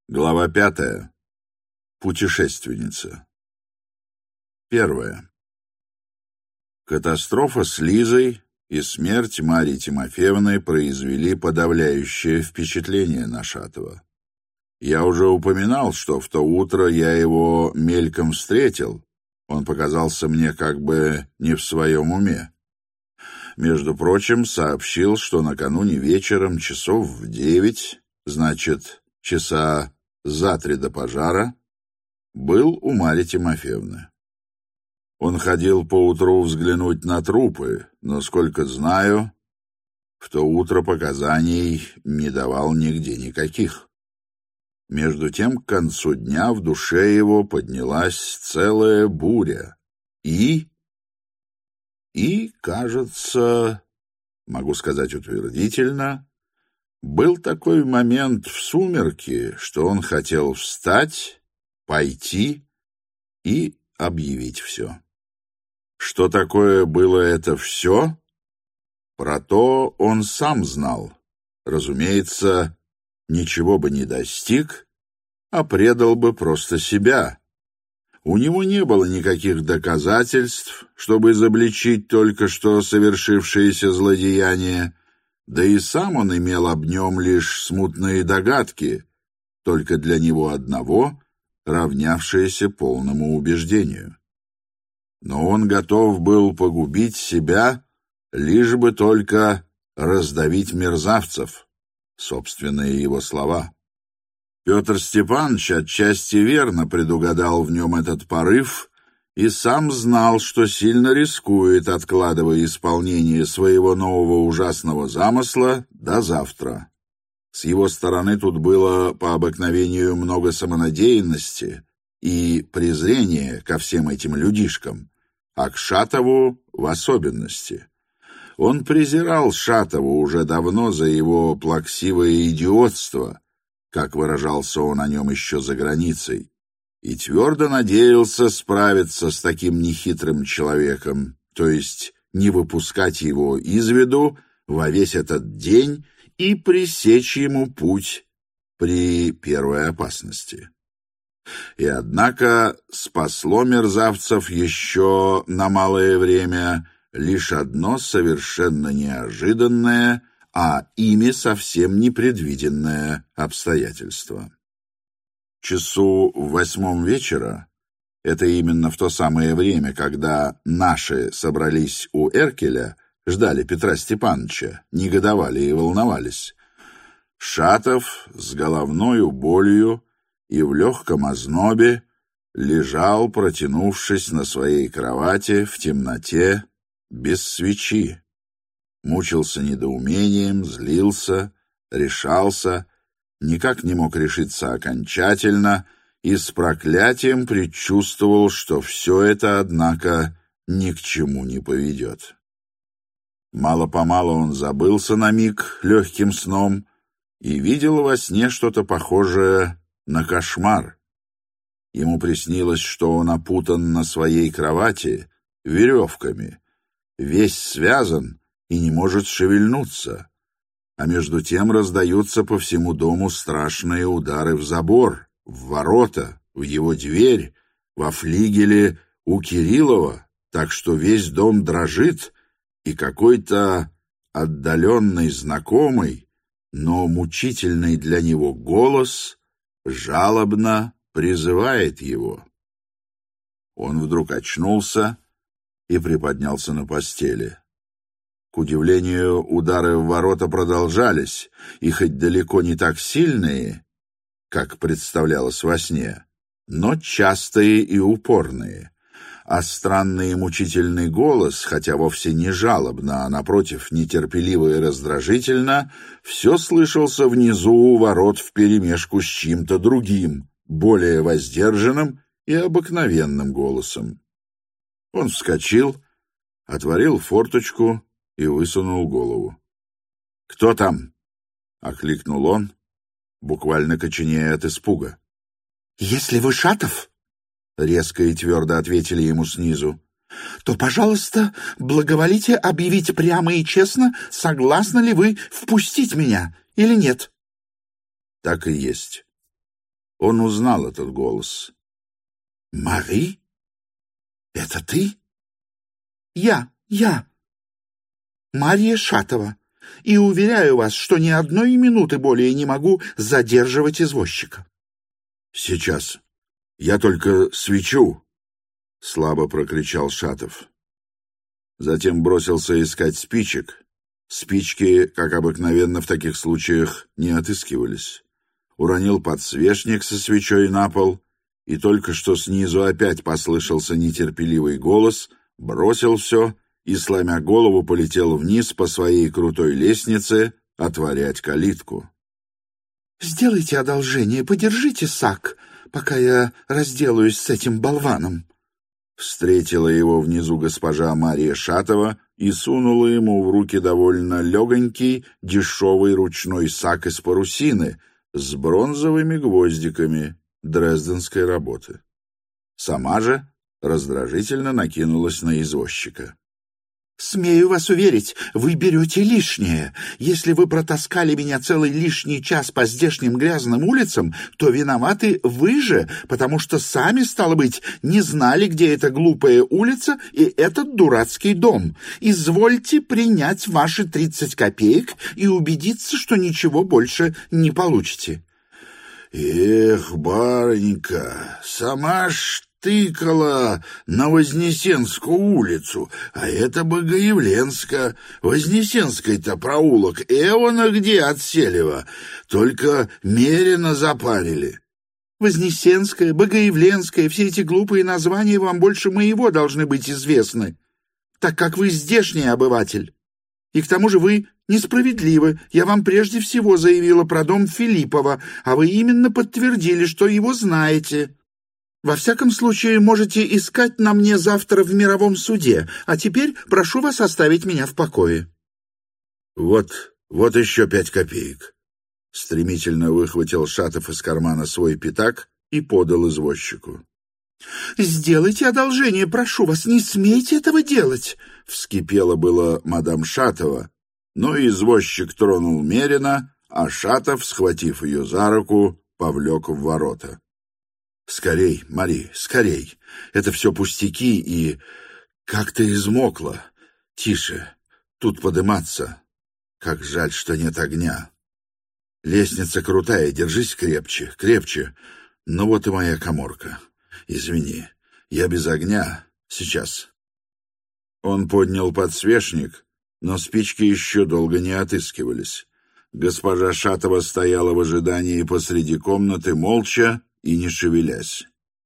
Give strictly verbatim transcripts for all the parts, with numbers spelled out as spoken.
Глава пятая. Путешественница. Первая. Катастрофа с Лизой и смерть Марьи Тимофеевны произвели подавляющее впечатление на Шатова. Я уже упоминал, что в то утро я его мельком встретил. Он показался мне как бы не в своем уме. Между прочим, сообщил, что накануне вечером часов в девять, значит, часа за три до пожара, был у Марьи Тимофеевны. Он ходил поутру взглянуть на трупы, но, сколько знаю, в то утро показаний не давал нигде никаких. Между тем, к концу дня в душе его поднялась целая буря. И... И, кажется, могу сказать утвердительно, был такой момент в сумерки, что он хотел встать, пойти и объявить все. Что такое было это все? Про то он сам знал. Разумеется, ничего бы не достиг, а предал бы просто себя. У него не было никаких доказательств, чтобы изобличить только что совершившееся злодеяние, да и сам он имел об нем лишь смутные догадки, только для него одного, равнявшиеся полному убеждению. Но он готов был погубить себя, лишь бы только раздавить мерзавцев, собственные его слова. Петр Степанович отчасти верно предугадал в нем этот порыв и сам знал, что сильно рискует, откладывая исполнение своего нового ужасного замысла до завтра. С его стороны тут было по обыкновению много самонадеянности и презрения ко всем этим людишкам, а к Шатову в особенности. Он презирал Шатова уже давно за его плаксивое идиотство, как выражался он о нем еще за границей, и твердо надеялся справиться с таким нехитрым человеком, то есть не выпускать его из виду во весь этот день и пресечь ему путь при первой опасности. И однако спасло мерзавцев еще на малое время лишь одно совершенно неожиданное, а ими совсем непредвиденное обстоятельство. Часу в восьмом вечера, это именно в то самое время, когда наши собрались у Эркеля, ждали Петра Степановича, негодовали и волновались, Шатов с головною болью и в легком ознобе лежал, протянувшись на своей кровати в темноте, без свечи. Мучился недоумением, злился, решался, никак не мог решиться окончательно и с проклятием предчувствовал, что все это, однако, ни к чему не поведет. Мало-помалу он забылся на миг легким сном и видел во сне что-то похожее на кошмар. Ему приснилось, что он опутан на своей кровати веревками, весь связан и не может шевельнуться, а между тем раздаются по всему дому страшные удары в забор, в ворота, в его дверь, во флигеле у Кириллова, так что весь дом дрожит, и какой-то отдаленный знакомый, но мучительный для него голос жалобно призывает его. Он вдруг очнулся и приподнялся на постели. К удивлению, удары в ворота продолжались, и хоть далеко не так сильные, как представлялось во сне, но частые и упорные, а странный и мучительный голос, хотя вовсе не жалобно, а напротив нетерпеливо и раздражительно, все слышался внизу у ворот вперемешку с чьим-то другим, более воздержанным и обыкновенным голосом. Он вскочил, отворил форточку и высунул голову. «Кто там?» — окликнул он, буквально коченея от испуга. «Если вы Шатов, — резко и твердо ответили ему снизу, — то, пожалуйста, благоволите объявить прямо и честно, согласны ли вы впустить меня или нет». Так и есть. Он узнал этот голос. «Мари? Это ты?» «Я, я. Мария Шатова. И уверяю вас, что ни одной минуты более не могу задерживать извозчика». «Сейчас. Я только свечу», — слабо прокричал Шатов. Затем бросился искать спичек. Спички, как обыкновенно в таких случаях, не отыскивались. Уронил подсвечник со свечой на пол, и только что снизу опять послышался нетерпеливый голос, бросил все и, сломя голову, полетел вниз по своей крутой лестнице отворять калитку. «Сделайте одолжение, подержите сак, пока я разделаюсь с этим болваном». Встретила его внизу госпожа Мария Шатова и сунула ему в руки довольно легонький, дешевый ручной сак из парусины с бронзовыми гвоздиками дрезденской работы. Сама же раздражительно накинулась на извозчика. «Смею вас уверить, вы берете лишнее. Если вы протаскали меня целый лишний час по здешним грязным улицам, то виноваты вы же, потому что сами, стало быть, не знали, где эта глупая улица и этот дурацкий дом. Извольте принять ваши тридцать копеек и убедиться, что ничего больше не получите». «Эх, барынька, сама ж тыкала на Вознесенскую улицу, а это Богоявленска. Вознесенской-то проулок эвона где от Селева, только мерено запарили». «Вознесенская, Богоявленская, все эти глупые названия вам больше моего должны быть известны, так как вы здешний обыватель. И к тому же вы несправедливы. Я вам прежде всего заявила про дом Филиппова, а вы именно подтвердили, что его знаете. Во всяком случае, можете искать на мне завтра в мировом суде, а теперь прошу вас оставить меня в покое». «Вот, вот еще пять копеек». Стремительно выхватил Шатов из кармана свой пятак и подал извозчику. «Сделайте одолжение, прошу вас, не смейте этого делать!» Вскипела было мадам Шатова, но извозчик тронул мерено, а Шатов, схватив ее за руку, повлек в ворота. «Скорей, Мари, скорей! Это все пустяки, и как ты измокла! Тише, тут подыматься! Как жаль, что нет огня! Лестница крутая, держись крепче, крепче! Ну вот и моя каморка! Извини, я без огня, сейчас!» Он поднял подсвечник, но спички еще долго не отыскивались. Госпожа Шатова стояла в ожидании посреди комнаты, молча и не шевелясь.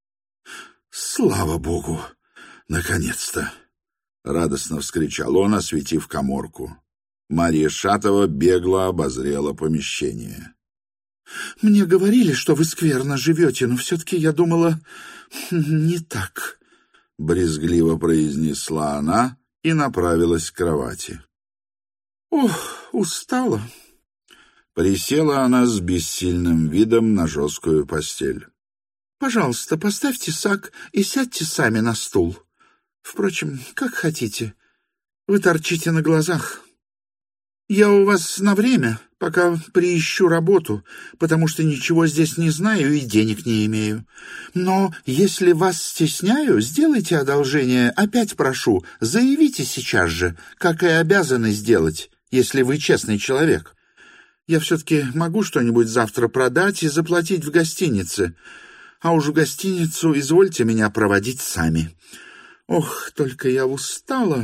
«Слава Богу! Наконец-то!» — радостно вскричал он, осветив каморку. Мария Шатова бегло обозрела помещение. «Мне говорили, что вы скверно живете, но все-таки я думала, не так», — брезгливо произнесла она и направилась к кровати. «Ох, устала». Присела она с бессильным видом на жесткую постель. «Пожалуйста, поставьте сак и сядьте сами на стул. Впрочем, как хотите. Вы торчите на глазах. Я у вас на время, пока приищу работу, потому что ничего здесь не знаю и денег не имею. Но если вас стесняю, сделайте одолжение, опять прошу, заявите сейчас же, как и обязаны сделать, если вы честный человек. Я все-таки могу что-нибудь завтра продать и заплатить в гостинице, а уж в гостиницу извольте меня проводить сами. Ох, только я устала».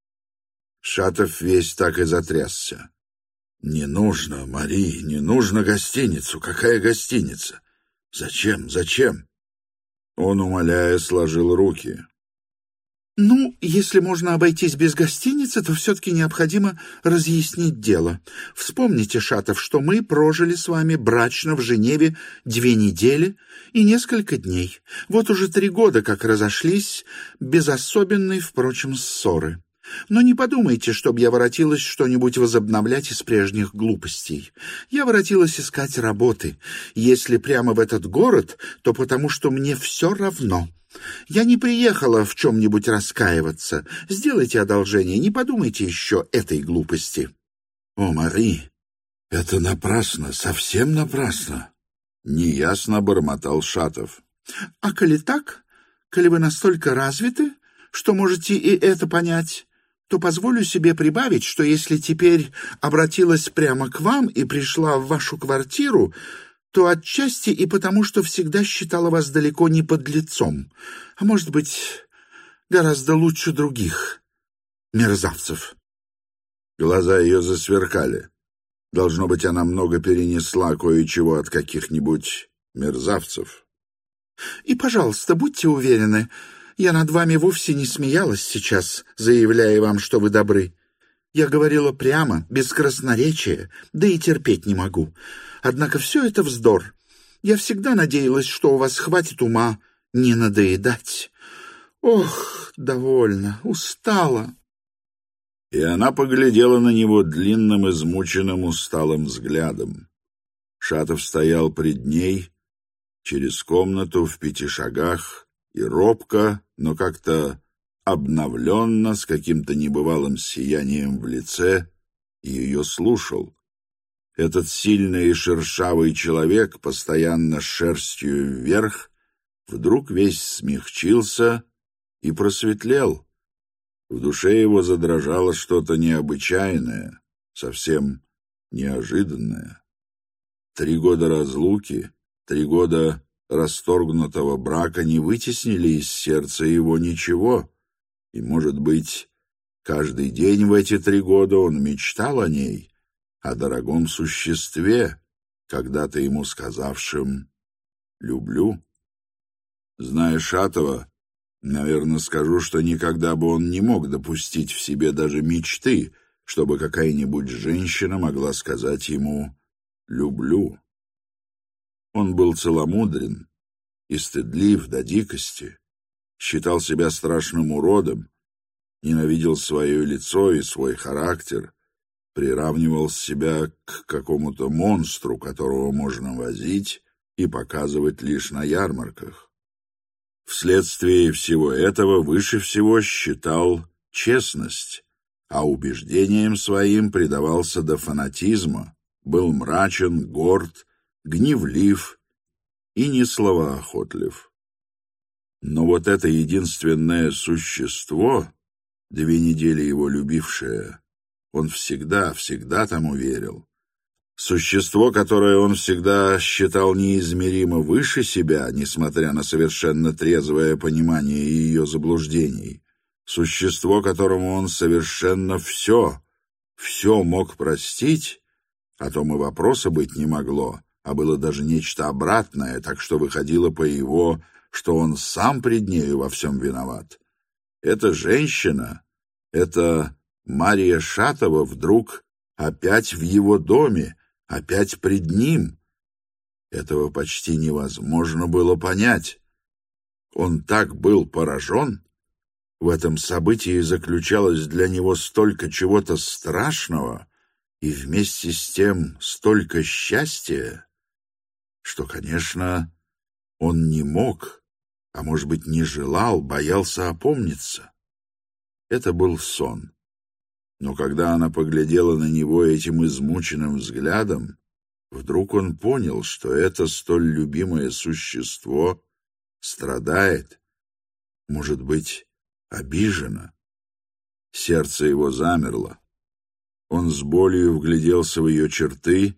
Шатов весь так и затрясся. «Не нужно, Мари, не нужно гостиницу. Какая гостиница? Зачем, зачем?» Он, умоляя, сложил руки. «Ну, если можно обойтись без гостиницы, то все-таки необходимо разъяснить дело. Вспомните, Шатов, что мы прожили с вами брачно в Женеве две недели и несколько дней. Вот уже три года как разошлись, без особенной, впрочем, ссоры. Но не подумайте, чтобы я воротилась что-нибудь возобновлять из прежних глупостей. Я воротилась искать работы. Если прямо в этот город, то потому что мне все равно. Я не приехала в чем-нибудь раскаиваться. Сделайте одолжение, не подумайте еще этой глупости». «О, Мари, это напрасно, совсем напрасно. — неясно бормотал Шатов. «А коли так, коли вы настолько развиты, что можете и это понять, то позволю себе прибавить, что если теперь обратилась прямо к вам и пришла в вашу квартиру, то отчасти и потому, что всегда считала вас далеко не подлецом, а, может быть, гораздо лучше других мерзавцев». Глаза ее засверкали. Должно быть, она много перенесла кое-чего от каких-нибудь мерзавцев. «И, пожалуйста, будьте уверены, я над вами вовсе не смеялась сейчас, заявляя вам, что вы добры. Я говорила прямо, без красноречия, да и терпеть не могу. Однако все это вздор. Я всегда надеялась, что у вас хватит ума не надоедать. Ох, довольно, устала». И она поглядела на него длинным, измученным, усталым взглядом. Шатов стоял пред ней, через комнату в пяти шагах, и робко, но как-то обновленно, с каким-то небывалым сиянием в лице, ее слушал. Этот сильный и шершавый человек, постоянно с шерстью вверх, вдруг весь смягчился и просветлел. В душе его задрожало что-то необычайное, совсем неожиданное. Три года разлуки, три года расторгнутого брака не вытеснили из сердца его ничего, и, может быть, каждый день в эти три года он мечтал о ней, о дорогом существе, когда-то ему сказавшем «люблю». Зная Шатова, наверное, скажу, что никогда бы он не мог допустить в себе даже мечты, чтобы какая-нибудь женщина могла сказать ему «люблю». Он был целомудрен и стыдлив до дикости, считал себя страшным уродом, ненавидел свое лицо и свой характер, приравнивал себя к какому-то монстру, которого можно возить и показывать лишь на ярмарках. Вследствие всего этого выше всего считал честность, а убеждениям своим предавался до фанатизма, был мрачен, горд, гневлив и несловоохотлив. Но вот это единственное существо, две недели его любившее, он всегда, всегда тому верил. Существо, которое он всегда считал неизмеримо выше себя, несмотря на совершенно трезвое понимание ее заблуждений. Существо, которому он совершенно все, все мог простить, о том и вопроса быть не могло, а было даже нечто обратное, так что выходило по его, что он сам пред нею во всем виноват. Эта женщина, эта Мария Шатова вдруг опять в его доме, опять пред ним. Этого почти невозможно было понять. Он так был поражен. В этом событии заключалось для него столько чего-то страшного и вместе с тем столько счастья, что, конечно, он не мог, а, может быть, не желал, боялся опомниться. Это был сон. Но когда она поглядела на него этим измученным взглядом, вдруг он понял, что это столь любимое существо страдает, может быть, обижено. Сердце его замерло. Он с болью вгляделся в ее черты.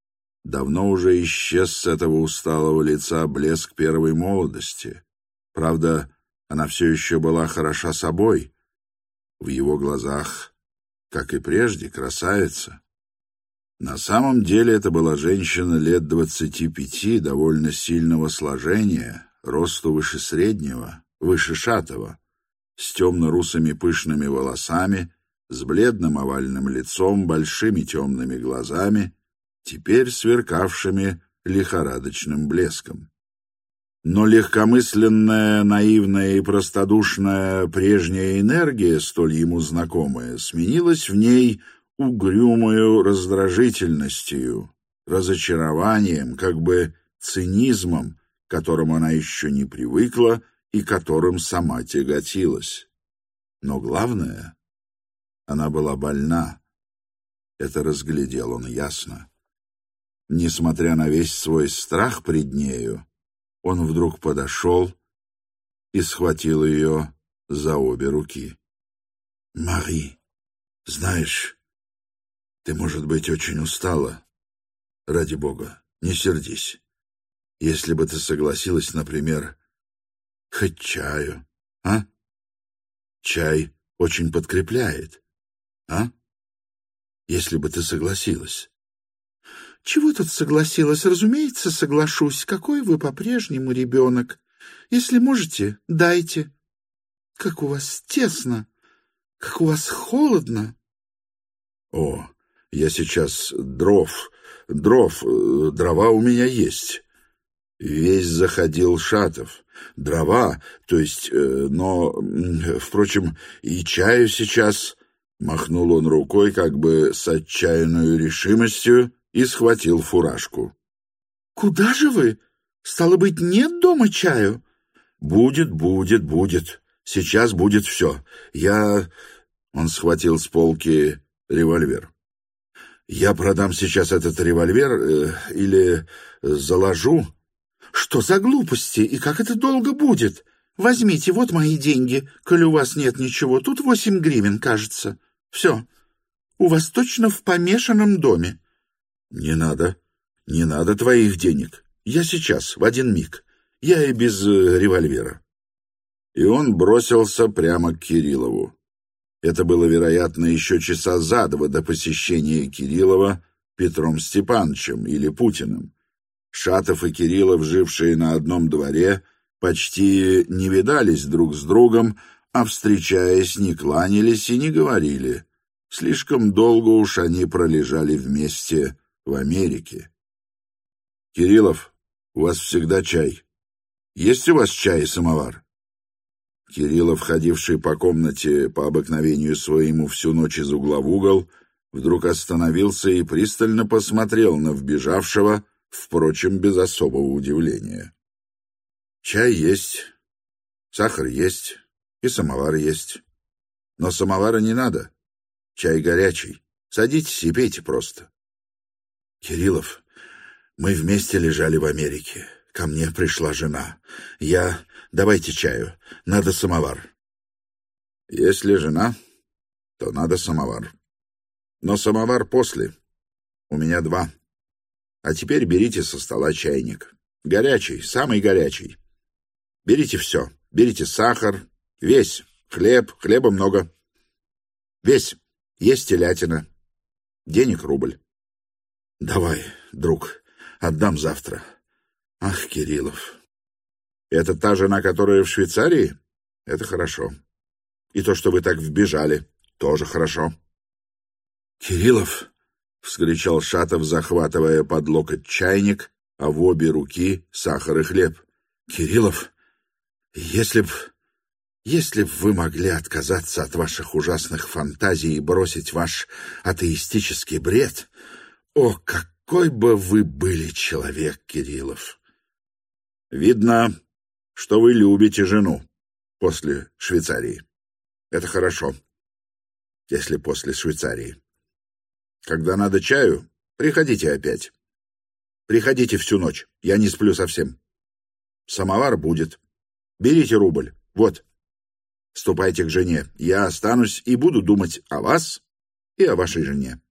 Давно уже исчез с этого усталого лица блеск первой молодости. Правда, она все еще была хороша собой. В его глазах, как и прежде, красавица. На самом деле это была женщина лет двадцати пяти, довольно сильного сложения, росту выше среднего, выше Шатова, с темно-русыми пышными волосами, с бледным овальным лицом, большими темными глазами, теперь сверкавшими лихорадочным блеском. Но легкомысленная, наивная и простодушная прежняя энергия, столь ему знакомая, сменилась в ней угрюмою раздражительностью, разочарованием, как бы цинизмом, к которому она еще не привыкла и которым сама тяготилась. Но главное, она была больна. Это разглядел он ясно. Несмотря на весь свой страх пред нею, он вдруг подошел и схватил ее за обе руки. «Мари, знаешь, ты, может быть, очень устала. Ради Бога, не сердись. Если бы ты согласилась, например, хоть чаю, а? Чай очень подкрепляет, а? Если бы ты согласилась». «Чего тут согласилась? Разумеется, соглашусь. Какой вы по-прежнему ребенок. Если можете, дайте. Как у вас тесно, как у вас холодно». «О, я сейчас дров, дров, дрова у меня есть». Весь заходил Шатов. Дрова, то есть, но, впрочем, и чаю сейчас. Махнул он рукой как бы с отчаянной решимостью и схватил фуражку. «Куда же вы? Стало быть, нет дома чаю?» «Будет, будет, будет. Сейчас будет все. Я...» Он схватил с полки револьвер. «Я продам сейчас этот револьвер э, или заложу». «Что за глупости? И как это долго будет? Возьмите, вот мои деньги, коли у вас нет ничего. Тут восемь гривен, кажется. Все. У вас точно в помешанном доме». «Не надо. Не надо твоих денег. Я сейчас, в один миг. Я и без э, револьвера». И он бросился прямо к Кириллову. Это было, вероятно, еще часа за два до посещения Кириллова Петром Степановичем или Путиным. Шатов и Кириллов, жившие на одном дворе, почти не видались друг с другом, а, встречаясь, не кланялись и не говорили. Слишком долго уж они пролежали вместе в Америке. «Кириллов, у вас всегда чай. Есть у вас чай и самовар?» Кириллов, ходивший по комнате по обыкновению своему всю ночь из угла в угол, вдруг остановился и пристально посмотрел на вбежавшего, впрочем, без особого удивления. «Чай есть, сахар есть и самовар есть. Но самовара не надо. Чай горячий. Садитесь и пейте просто». «Кириллов, мы вместе лежали в Америке. Ко мне пришла жена. Я... Давайте чаю. Надо самовар». «Если жена, то надо самовар. Но самовар после. У меня два. А теперь берите со стола чайник. Горячий, самый горячий. Берите все. Берите сахар. Весь. Хлеб. Хлеба много. Весь. Есть телятина. Денег рубль. Давай, друг, отдам завтра. Ах, Кириллов. Это та жена, которая в Швейцарии? Это хорошо. И то, что вы так вбежали, тоже хорошо. Кириллов, — вскричал Шатов, захватывая под локоть чайник, а в обе руки сахар и хлеб. «Кириллов, если б... если б вы могли отказаться от ваших ужасных фантазий и бросить ваш атеистический бред, о, какой бы вы были человек, Кириллов! Видно, что вы любите жену после Швейцарии. Это хорошо, если после Швейцарии. Когда надо чаю, приходите опять. Приходите всю ночь, я не сплю совсем. Самовар будет. Берите рубль, вот. Ступайте к жене, я останусь и буду думать о вас и о вашей жене».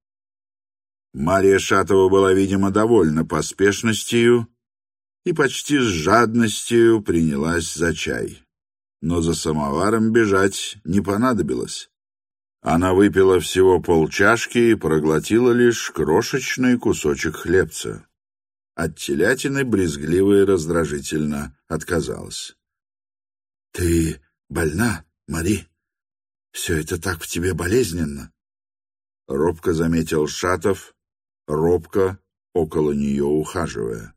Мария Шатова была, видимо, довольна поспешностью и почти с жадностью принялась за чай. Но за самоваром бежать не понадобилось. Она выпила всего полчашки и проглотила лишь крошечный кусочек хлебца. От телятины брезгливо и раздражительно отказалась. «Ты больна, Мари? Все это так в тебе болезненно?» Робко заметил Шатов, робко около нее ухаживая.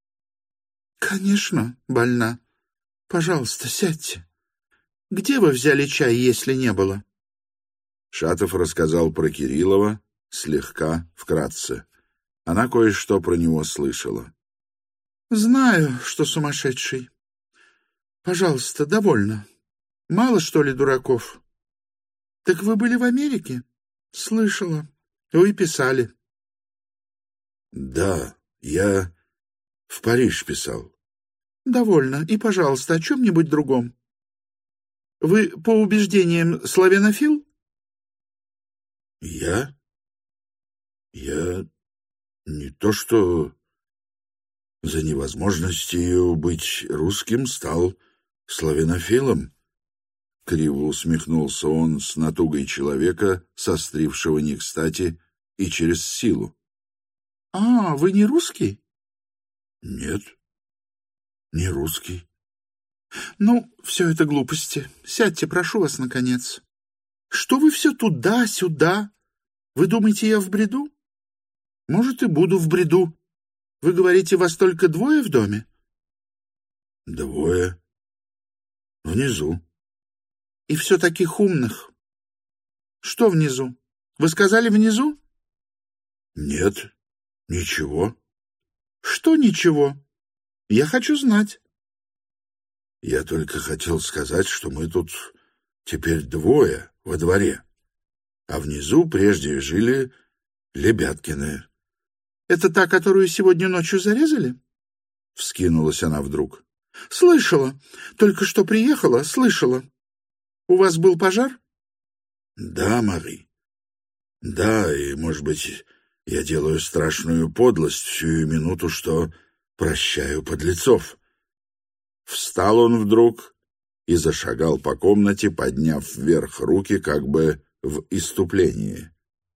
«Конечно, больна. Пожалуйста, сядьте. Где вы взяли чай, если не было?» Шатов рассказал про Кириллова, слегка, вкратце. Она кое-что про него слышала. «Знаю, что сумасшедший. Пожалуйста, довольно. Мало, что ли, дураков? Так вы были в Америке? Слышала. Вы писали». «Да, Я в Париж писал. Довольно. И, пожалуйста, о чем-нибудь другом. Вы по убеждениям славянофил? Я? Я не то что за невозможностью быть русским стал славянофилом. Криво усмехнулся он с натугой человека, сострившего не кстати и через силу. — А, вы не русский? — Нет, не русский. — Ну, все это глупости. Сядьте, прошу вас, наконец. Что вы все туда-сюда? Вы думаете, я в бреду? Может, и буду в бреду. Вы говорите, вас только двое в доме? — Двое. Внизу. — И все таких умных. Что внизу? Вы сказали внизу? — Нет, ничего. — Что ничего? Я хочу знать. — Я только хотел сказать, что мы тут теперь двое во дворе, а внизу прежде жили Лебяткины. — Это та, которую сегодня ночью зарезали? — вскинулась она вдруг. — Слышала. Только что приехала, слышала. У вас был пожар? — Да, Мари. Да, и, может быть, я делаю страшную подлость всю минуту, что прощаю подлецов. Встал он вдруг и зашагал по комнате, подняв вверх руки, как бы в исступлении.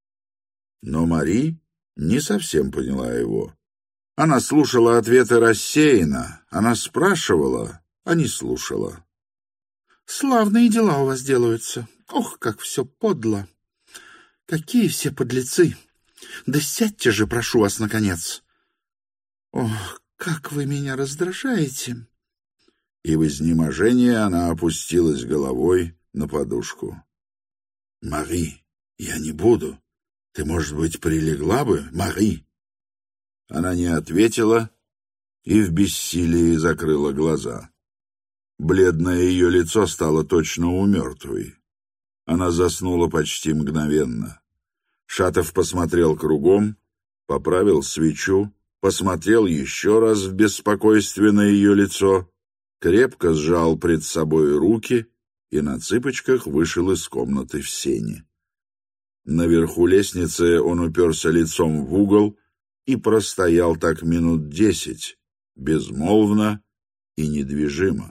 Но Мари не совсем поняла его. Она слушала ответы рассеянно, она спрашивала, а не слушала. — Славные дела у вас делаются. Ох, как все подло. Какие все подлецы. Да сядьте же, прошу вас, наконец. Ох, как вы меня раздражаете. И в изнеможении она опустилась головой на подушку. — Мари, я не буду. Ты, может быть, прилегла бы, Мари? Она не ответила и в бессилии закрыла глаза. Бледное ее лицо стало точно у мертвой. Она заснула почти мгновенно. Шатов посмотрел кругом, поправил свечу, посмотрел еще раз в беспокойстве на ее лицо, крепко сжал пред собой руки и на цыпочках вышел из комнаты в сени. Наверху лестницы он уперся лицом в угол и простоял так минут десять, безмолвно и недвижимо.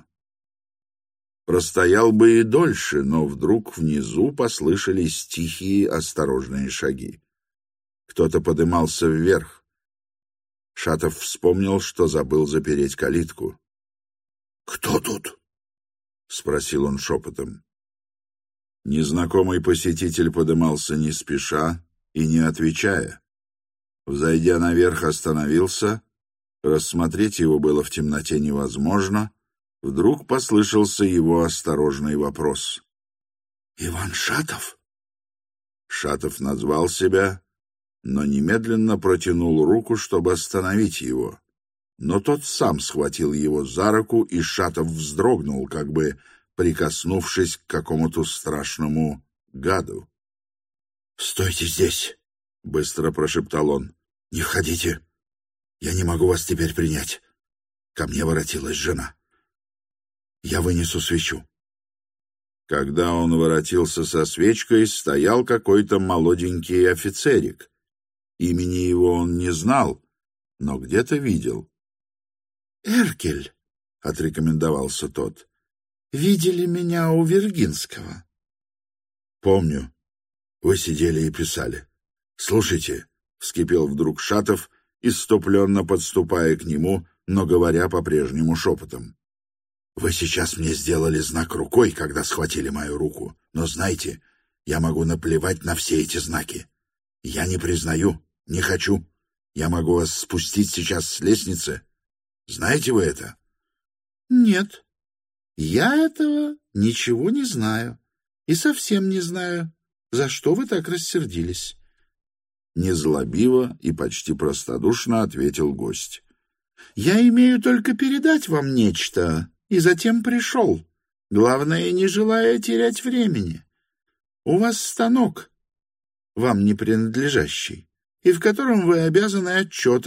Простоял бы и дольше, но вдруг внизу послышались тихие, осторожные шаги. Кто-то подымался вверх. Шатов вспомнил, что забыл запереть калитку. — Кто тут? — спросил он шепотом. Незнакомый посетитель подымался не спеша и не отвечая. Взойдя наверх, остановился. Рассмотреть его было в темноте невозможно. Вдруг послышался его осторожный вопрос. — Иван Шатов? Шатов назвал себя, но немедленно протянул руку, чтобы остановить его. Но тот сам схватил его за руку, и Шатов вздрогнул, как бы прикоснувшись к какому-то страшному гаду. — Стойте здесь! — быстро прошептал он. — Не входите! Я не могу вас теперь принять. Ко мне воротилась жена. Я вынесу свечу. Когда он воротился со свечкой, стоял какой-то молоденький офицерик. Имени его он не знал, но где-то видел. — Эркель, — отрекомендовался тот, — видели меня у Вергинского. — Помню. Вы сидели и писали. Слушайте, — вскипел вдруг Шатов, исступленно подступая к нему, но говоря по-прежнему шепотом. Вы сейчас мне сделали знак рукой, когда схватили мою руку, но знайте, я могу наплевать на все эти знаки. Я не признаю, не хочу. Я могу вас спустить сейчас с лестницы. Знаете вы это? — Нет, я этого ничего не знаю. И совсем не знаю, за что вы так рассердились. Незлобиво и почти простодушно ответил гость. — Я имею только передать вам нечто, и затем пришел. Главное, не желая терять времени. У вас станок, вам не принадлежащий, и в котором вы обязаны отчетом,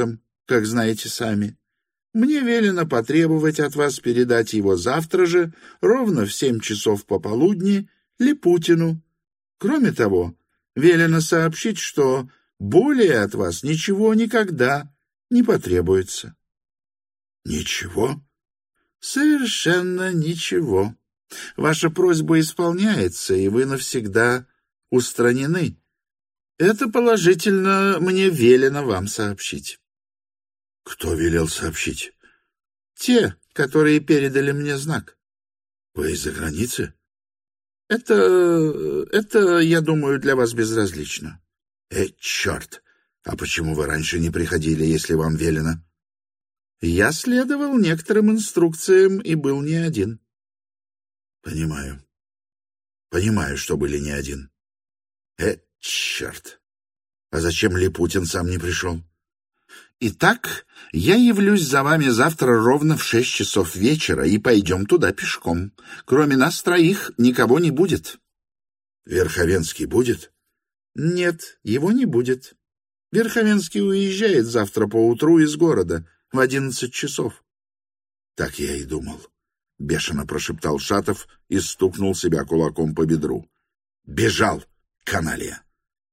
как знаете сами. Мне велено потребовать от вас передать его завтра же, ровно в семь часов пополудни, Липутину. Кроме того, велено сообщить, что более от вас ничего никогда не потребуется». «Ничего?» «Совершенно ничего. Ваша просьба исполняется, и вы навсегда устранены. Это положительно мне велено вам сообщить». «Кто велел сообщить?» «Те, которые передали мне знак». «Вы из-за границы?» «Это... это, я думаю, для вас безразлично». «Э, черт! А почему вы раньше не приходили, если вам велено?» «Я следовал некоторым инструкциям и был не один». «Понимаю. Понимаю, что были не один. Э, черт! А зачем Липутин сам не пришел?» «Итак, я явлюсь за вами завтра ровно в шесть часов вечера и пойдем туда пешком. Кроме нас троих никого не будет». «Верховенский будет?» «Нет, его не будет. Верховенский уезжает завтра поутру из города в одиннадцать часов». «Так я и думал», — бешено прошептал Шатов и стукнул себя кулаком по бедру. «Бежал, каналья!»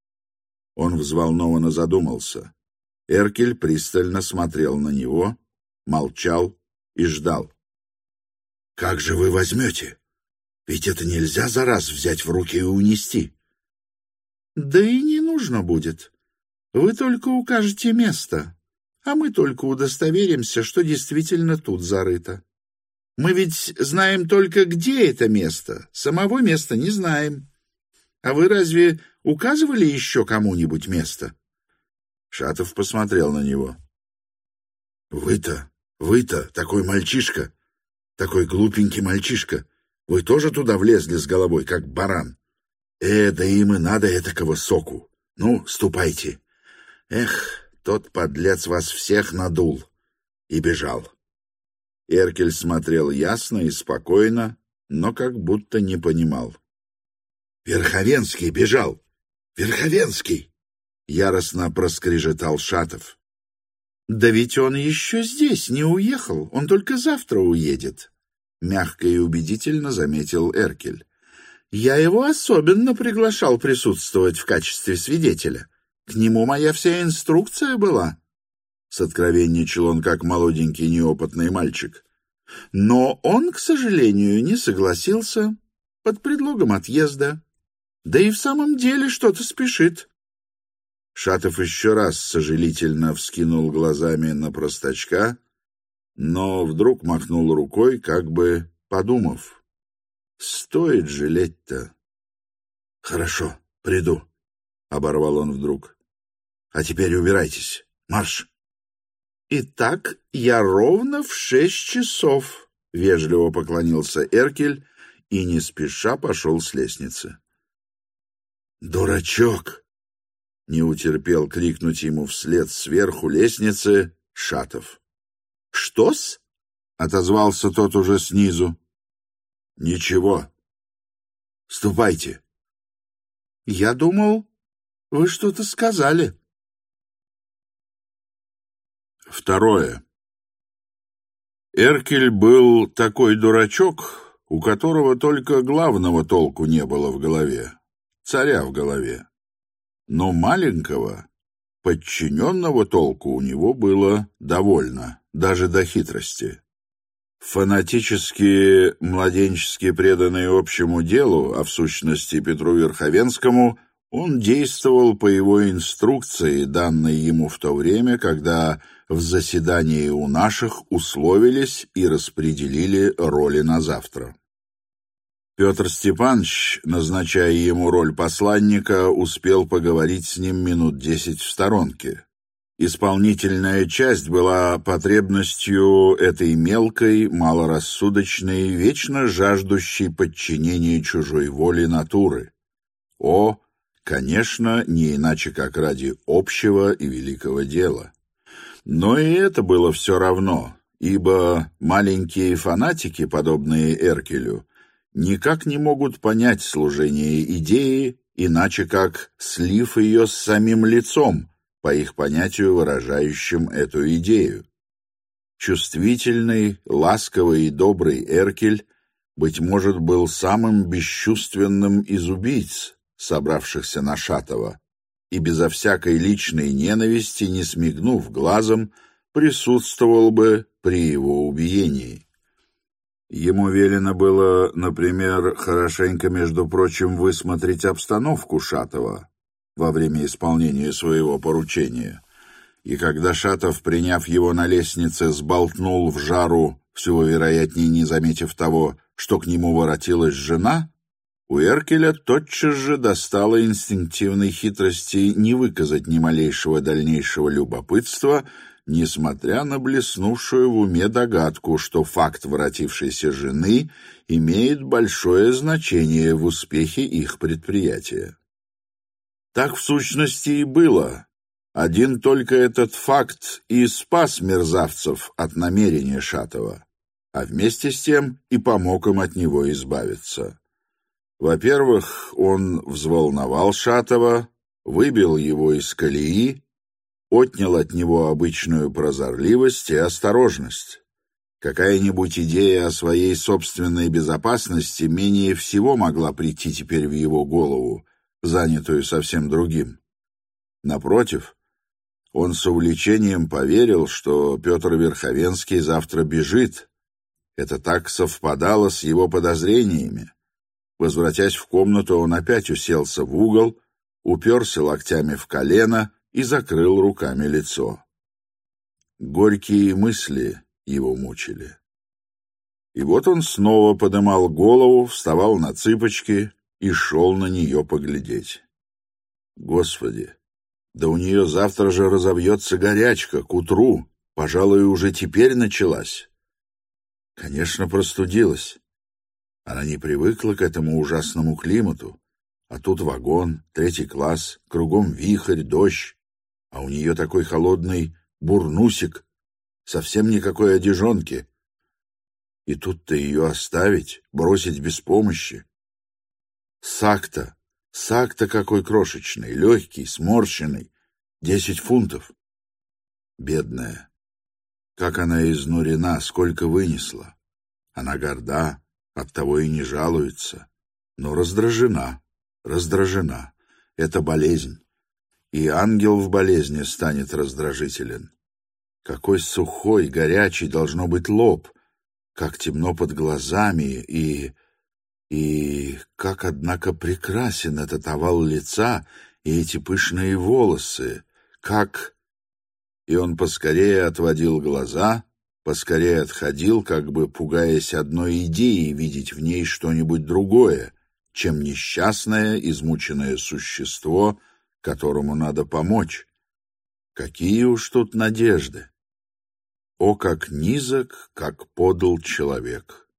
Он взволнованно задумался. Эркель пристально смотрел на него, молчал и ждал. «Как же вы возьмете? Ведь это нельзя за раз взять в руки и унести». «Да и не нужно будет. Вы только укажете место, а мы только удостоверимся, что действительно тут зарыто. Мы ведь знаем только, где это место, самого места не знаем. А вы разве указывали еще кому-нибудь место?» Шатов посмотрел на него. «Вы-то, вы-то, такой мальчишка, такой глупенький мальчишка, вы тоже туда влезли с головой, как баран? Э, да им и надо этакого соку. Ну, ступайте. Эх, тот подлец вас всех надул». И бежал. Эркель смотрел ясно и спокойно, но как будто не понимал. «Верховенский бежал! Верховенский!» — яростно проскрежетал Шатов. «Да ведь он еще здесь, не уехал, он только завтра уедет», — мягко и убедительно заметил Эркель. «Я его особенно приглашал присутствовать в качестве свидетеля. К нему моя вся инструкция была». Соткровенничал он, как молоденький неопытный мальчик. «Но он, к сожалению, не согласился под предлогом отъезда. Да и в самом деле что-то спешит». Шатов еще раз сожалительно вскинул глазами на простачка, но вдруг махнул рукой, как бы подумав. «Стоит жалеть-то». «Хорошо, приду», — оборвал он вдруг. «А теперь убирайтесь. Марш!» «Итак, я ровно в шесть часов», — вежливо поклонился Эркель и не спеша пошел с лестницы. «Дурачок!» — не утерпел крикнуть ему вслед сверху лестницы Шатов. «Что-с?» — отозвался тот уже снизу. «Ничего. Ступайте». «Я думал, вы что-то сказали». Второе. Эркель был такой дурачок, у которого только главного толку не было в голове, царя в голове. Но маленького, подчиненного толку у него было довольно, даже до хитрости. Фанатически, младенчески преданный общему делу, а в сущности Петру Верховенскому, он действовал по его инструкции, данной ему в то время, когда в заседании у наших условились и распределили роли на завтра. Петр Степанович, назначая ему роль посланника, успел поговорить с ним минут десять в сторонке. Исполнительная часть была потребностью этой мелкой, малорассудочной, вечно жаждущей подчинения чужой воле натуры. О, конечно, не иначе как ради общего и великого дела. Но и это было все равно, ибо маленькие фанатики, подобные Эркелю, никак не могут понять служение идеи, иначе как слив ее с самим лицом, по их понятию выражающим эту идею. Чувствительный, ласковый и добрый Эркель, быть может, был самым бесчувственным из убийц, собравшихся на Шатова, и безо всякой личной ненависти, не смигнув глазом, присутствовал бы при его убиении. Ему велено было, например, хорошенько, между прочим, высмотреть обстановку Шатова во время исполнения своего поручения, и когда Шатов, приняв его на лестнице, сболтнул в жару, всего вероятнее не заметив того, что к нему воротилась жена, у Эркеля тотчас же достало инстинктивной хитрости не выказать ни малейшего дальнейшего любопытства, несмотря на блеснувшую в уме догадку, что факт воротившейся жены имеет большое значение в успехе их предприятия. Так в сущности и было. Один только этот факт и спас мерзавцев от намерения Шатова, а вместе с тем и помог им от него избавиться. Во-первых, он взволновал Шатова, выбил его из колеи, отнял от него обычную прозорливость и осторожность. Какая-нибудь идея о своей собственной безопасности менее всего могла прийти теперь в его голову, занятую совсем другим. Напротив, он с увлечением поверил, что Петр Верховенский завтра бежит. Это так совпадало с его подозрениями. Возвратясь в комнату, он опять уселся в угол, уперся локтями в колено и закрыл руками лицо. Горькие мысли его мучили. И вот он снова подымал голову, вставал на цыпочки и шел на нее поглядеть. Господи, да у нее завтра же разовьется горячка, к утру, пожалуй, уже теперь началась. Конечно, простудилась. Она не привыкла к этому ужасному климату, а тут вагон, третий класс, кругом вихрь, дождь, а у нее такой холодный бурнусик, совсем никакой одежонки. И тут-то ее оставить, бросить без помощи. Сак-то, сак-то какой крошечный, легкий, сморщенный, десять фунтов. Бедная, как она изнурена, сколько вынесла. Она горда, оттого и не жалуется, но раздражена, раздражена. Это болезнь, и ангел в болезни станет раздражителен. Какой сухой, горячий должно быть лоб, как темно под глазами, и... и как, однако, прекрасен этот овал лица и эти пышные волосы, как... И он поскорее отводил глаза, поскорее отходил, как бы пугаясь одной идеи видеть в ней что-нибудь другое, чем несчастное, измученное существо, которому надо помочь. Какие уж тут надежды! О, как низок, как подл человек!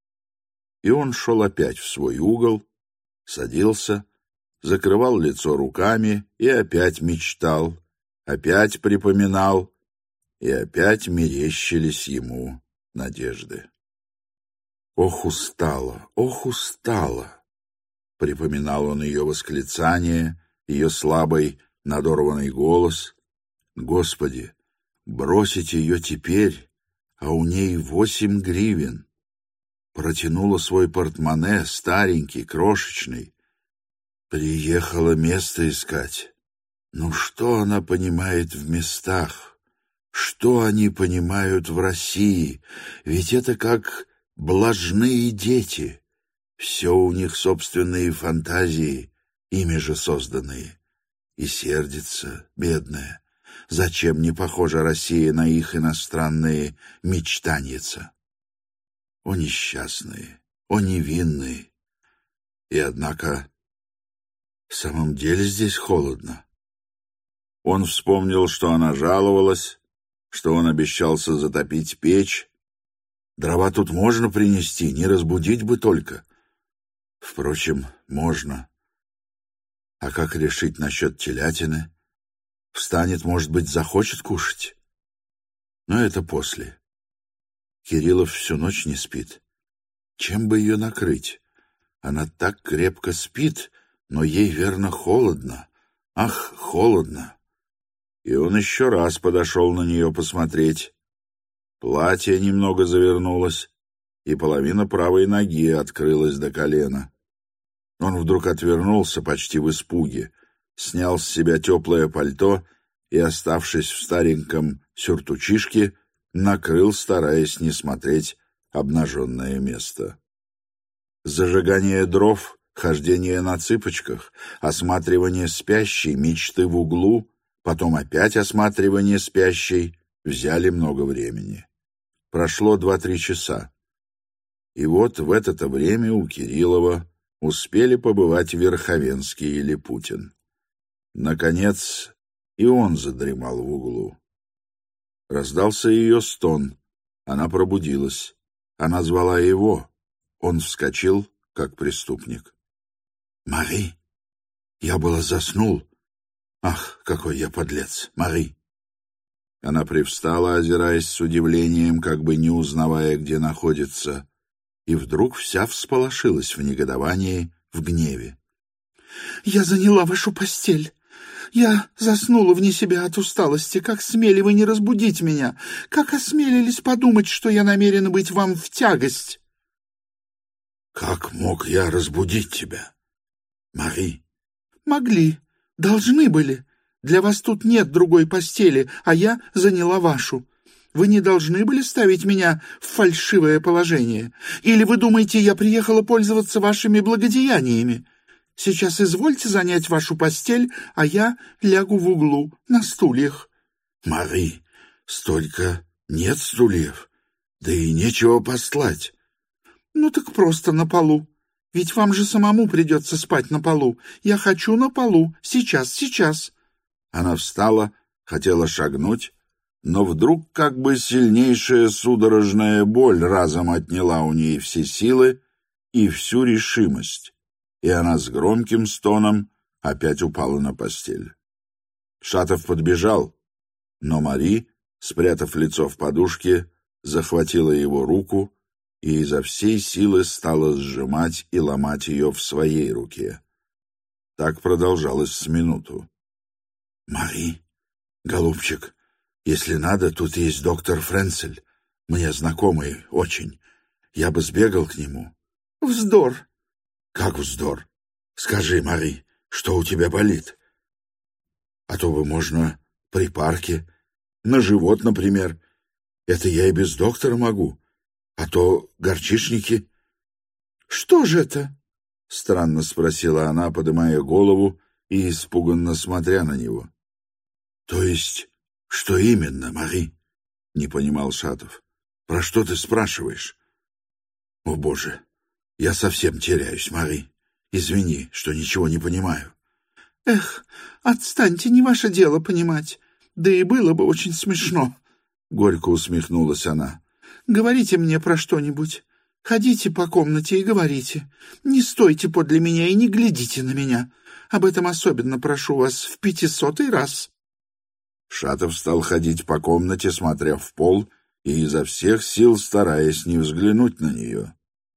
И он шел опять в свой угол, садился, закрывал лицо руками и опять мечтал, опять припоминал, и опять мерещились ему надежды. «Ох, устала, ох, устала!» Припоминал он ее восклицание, ее слабый, надорванный голос. «Господи, бросить ее теперь, а у ней восемь гривен!» Протянула свой портмоне, старенький, крошечный. Приехала место искать. Ну что она понимает в местах? Что они понимают в России? Ведь это как блажные дети. Все у них собственные фантазии, ими же созданные. И сердится, бедная. Зачем не похожа Россия на их иностранные мечтаньица? О, несчастные, о, невинные! И, однако, в самом деле здесь холодно. Он вспомнил, что она жаловалась, что он обещался затопить печь. Дрова тут можно принести, не разбудить бы только. Впрочем, можно. А как решить насчет телятины? Встанет, может быть, захочет кушать? Но это после. Кириллов всю ночь не спит. Чем бы ее накрыть? Она так крепко спит, но ей, верно, холодно. Ах, холодно! и он еще раз подошел на нее посмотреть. Платье немного завернулось, и половина правой ноги открылась до колена. Он вдруг отвернулся почти в испуге, снял с себя теплое пальто и, оставшись в стареньком сюртучишке, накрыл, стараясь не смотреть обнаженное место. Зажигание дров, хождение на цыпочках, осматривание спящей, мечты в углу, потом опять осматривание спящей взяли много времени. Прошло два-три часа. И вот в это-то время у Кириллова успели побывать Верховенский или Путин. Наконец, и он задремал в углу. Раздался ее стон. Она пробудилась. Она звала его. Он вскочил, как преступник. «Мари, я было заснул. Ах, какой я подлец, Мари!» Она привстала, озираясь с удивлением, как бы не узнавая, где находится, и вдруг вся всполошилась в негодовании, в гневе. «Я заняла вашу постель. Я заснула вне себя от усталости. Как смели вы не разбудить меня? Как осмелились подумать, что я намерена быть вам в тягость?» «Как мог я разбудить тебя, Мари?» «Могли. Должны были. Для вас тут нет другой постели, а я заняла вашу. Вы не должны были ставить меня в фальшивое положение. Или вы думаете, я приехала пользоваться вашими благодеяниями? Сейчас извольте занять вашу постель, а я лягу в углу на стульях». «Мари, столько нет стульев, да и нечего постлать». «Ну так просто на полу. Ведь вам же самому придется спать на полу. Я хочу на полу. Сейчас, сейчас». Она встала, хотела шагнуть, но вдруг как бы сильнейшая судорожная боль разом отняла у ней все силы и всю решимость, и она с громким стоном опять упала на постель. Шатов подбежал, но Мари, спрятав лицо в подушке, захватила его руку и изо всей силы стала сжимать и ломать ее в своей руке. Так продолжалось с минуту. «Мари, голубчик, если надо, тут есть доктор Френцель, мне знакомый очень. Я бы сбегал к нему». «Вздор». «Как вздор? Скажи, Мари, что у тебя болит? А то бы можно припарки, на живот, например. Это я и без доктора могу. А то горчишники». «Что же это?» — странно спросила она, поднимая голову и испуганно смотря на него. «То есть, что именно, Мари?» — не понимал Шатов. «Про что ты спрашиваешь?» «О, Боже, я совсем теряюсь, Мари. Извини, что ничего не понимаю». «Эх, отстаньте, не ваше дело понимать. Да и было бы очень смешно», — горько усмехнулась она. «Говорите мне про что-нибудь. Ходите по комнате и говорите. Не стойте подле меня и не глядите на меня. Об этом особенно прошу вас в пятисотый раз». Шатов стал ходить по комнате, смотря в пол, и изо всех сил стараясь не взглянуть на нее.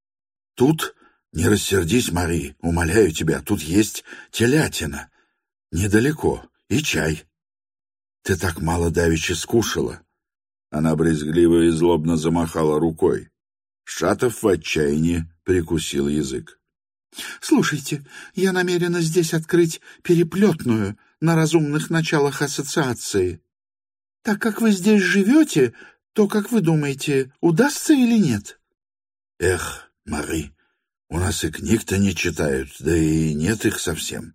«Тут, не рассердись, Мари, умоляю тебя, тут есть телятина. Недалеко, и чай. Ты так мало давеча скушала». Она брезгливо и злобно замахала рукой. Шатов в отчаянии прикусил язык. «Слушайте, я намерена здесь открыть переплетную на разумных началах ассоциации. Так как вы здесь живете, то, как вы думаете, удастся или нет?» «Эх, Мари, у нас и книг-то не читают, да и нет их совсем.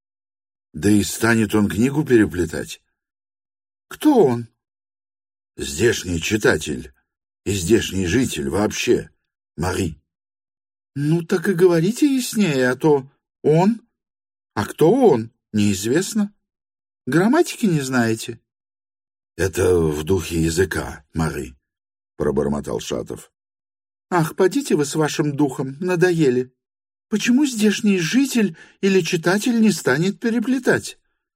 Да и станет он книгу переплетать». «Кто он?» «Здешний читатель и здешний житель вообще, Мари». «Ну, так и говорите яснее, а то он. А кто он, неизвестно. Грамматики не знаете?» «Это в духе языка, Мари», — пробормотал Шатов. «Ах, подите вы с вашим духом, надоели. Почему здешний житель или читатель не станет переплетать?»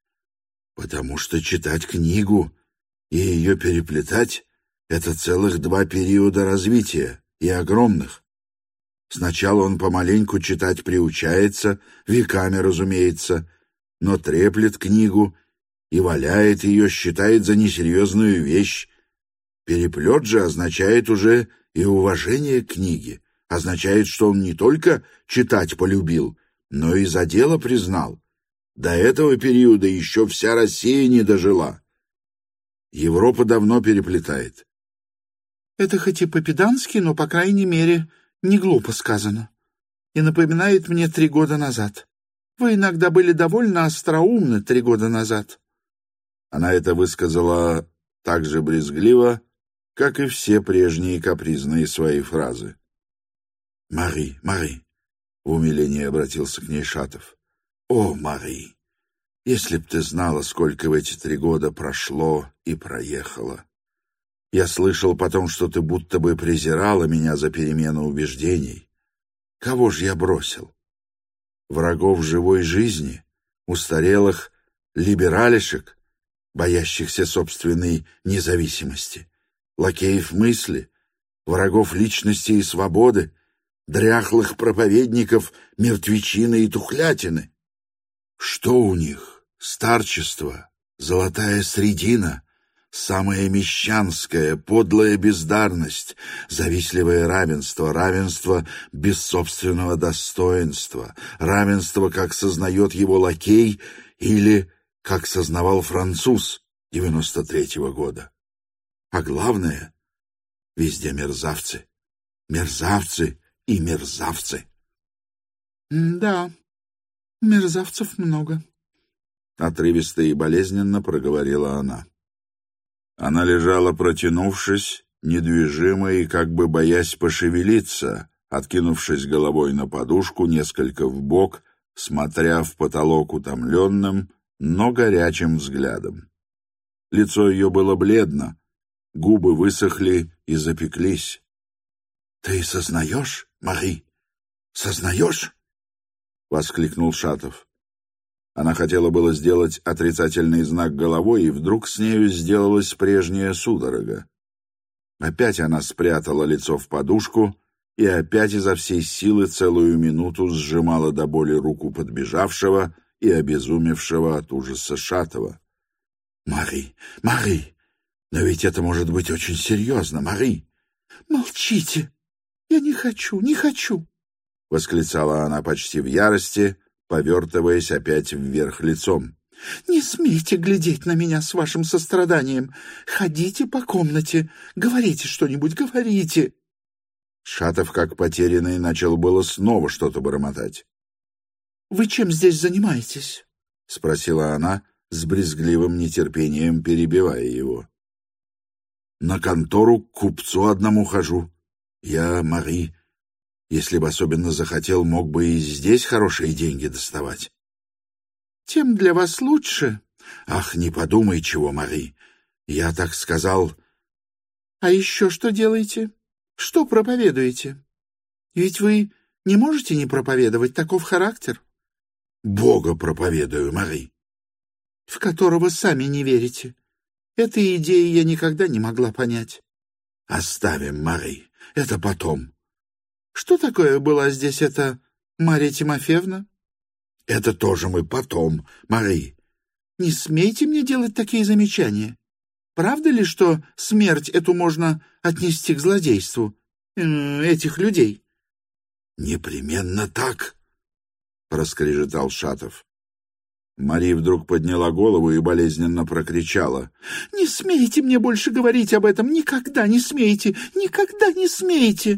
«Потому что читать книгу и ее переплетать — это целых два периода развития, и огромных. Сначала он помаленьку читать приучается, веками, разумеется, но треплет книгу и валяет ее, считает за несерьезную вещь. Переплет же означает уже и уважение к книге, означает, что он не только читать полюбил, но и за дело признал. До этого периода еще вся Россия не дожила. Европа давно переплетает. Это хоть и по-педански, но, по крайней мере, не глупо сказано. И напоминает мне три года назад. Вы иногда были довольно остроумны три года назад. Она это высказала так же брезгливо, как и все прежние капризные свои фразы. «Мари, Мари!» — в умилении обратился к ней Шатов. «О, Мари! Если б ты знала, сколько в эти три года прошло и проехало! Я слышал потом, что ты будто бы презирала меня за перемену убеждений. Кого ж я бросил? Врагов живой жизни, устарелых либералишек, боящихся собственной независимости, лакеев мысли, врагов личности и свободы, дряхлых проповедников мертвечины и тухлятины. Что у них? Старчество, золотая средина, самая мещанская, подлая бездарность, завистливое равенство, равенство без собственного достоинства, равенство, как сознает его лакей или как сознавал француз девяносто третьего года. А главное, везде мерзавцы, мерзавцы и мерзавцы. — Да, мерзавцев много, — отрывисто и болезненно проговорила она. Она лежала, протянувшись, недвижимо и как бы боясь пошевелиться, откинувшись головой на подушку несколько вбок, смотря в потолок утомленным, но горячим взглядом. Лицо ее было бледно, губы высохли и запеклись. — Ты сознаешь, Мари? Сознаешь? — воскликнул Шатов. Она хотела было сделать отрицательный знак головой, и вдруг с нею сделалась прежняя судорога. Опять она спрятала лицо в подушку и опять изо всей силы целую минуту сжимала до боли руку подбежавшего и обезумевшего от ужаса Шатова. — Мари, Мари, но ведь это может быть очень серьезно, Мари. — Молчите! Я не хочу, не хочу! — восклицала она почти в ярости, повертываясь опять вверх лицом. — Не смейте глядеть на меня с вашим состраданием. Ходите по комнате, говорите что-нибудь, говорите. Шатов, как потерянный, начал было снова что-то бормотать. — Вы чем здесь занимаетесь? — спросила она, с брезгливым нетерпением перебивая его. — На контору к купцу одному хожу. Я, Мари, если бы особенно захотел, мог бы и здесь хорошие деньги доставать. — Тем для вас лучше. — Ах, не подумай чего, Мари. Я так сказал. — А еще что делаете? Что проповедуете? Ведь вы не можете не проповедовать, таков характер. — Бога проповедую, Мари. — В которого сами не верите. Этой идеи я никогда не могла понять. — Оставим, Мари, это потом. — Что такое была здесь эта Марья Тимофеевна? — Это тоже мы потом, Мари. — Не смейте мне делать такие замечания. Правда ли, что смерть эту можно отнести к злодейству э, этих людей? — Непременно так, — проскрежетал Шатов. Мария вдруг подняла голову и болезненно прокричала. — Не смейте мне больше говорить об этом! Никогда не смейте! Никогда не смейте!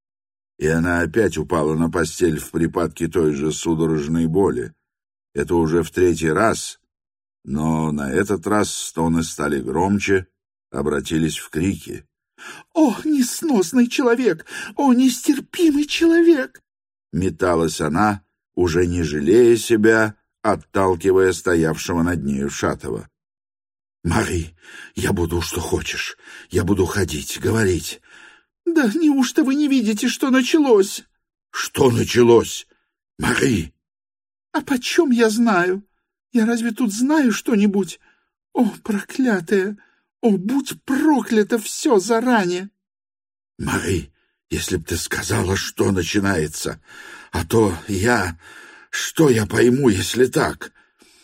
И она опять упала на постель в припадке той же судорожной боли. Это уже в третий раз, но на этот раз стоны стали громче, обратились в крики. — О, несносный человек! О, нестерпимый человек! Металась она, уже не жалея себя, отталкивая стоявшего над нею Шатова. — Мари, я буду что хочешь. Я буду ходить, говорить. — Да неужто вы не видите, что началось? — Что началось? Мари! — А почем я знаю? Я разве тут знаю что-нибудь? О, проклятая! О, будь проклято все заранее! — Мари, если б ты сказала, что начинается, а то я... Что я пойму, если так?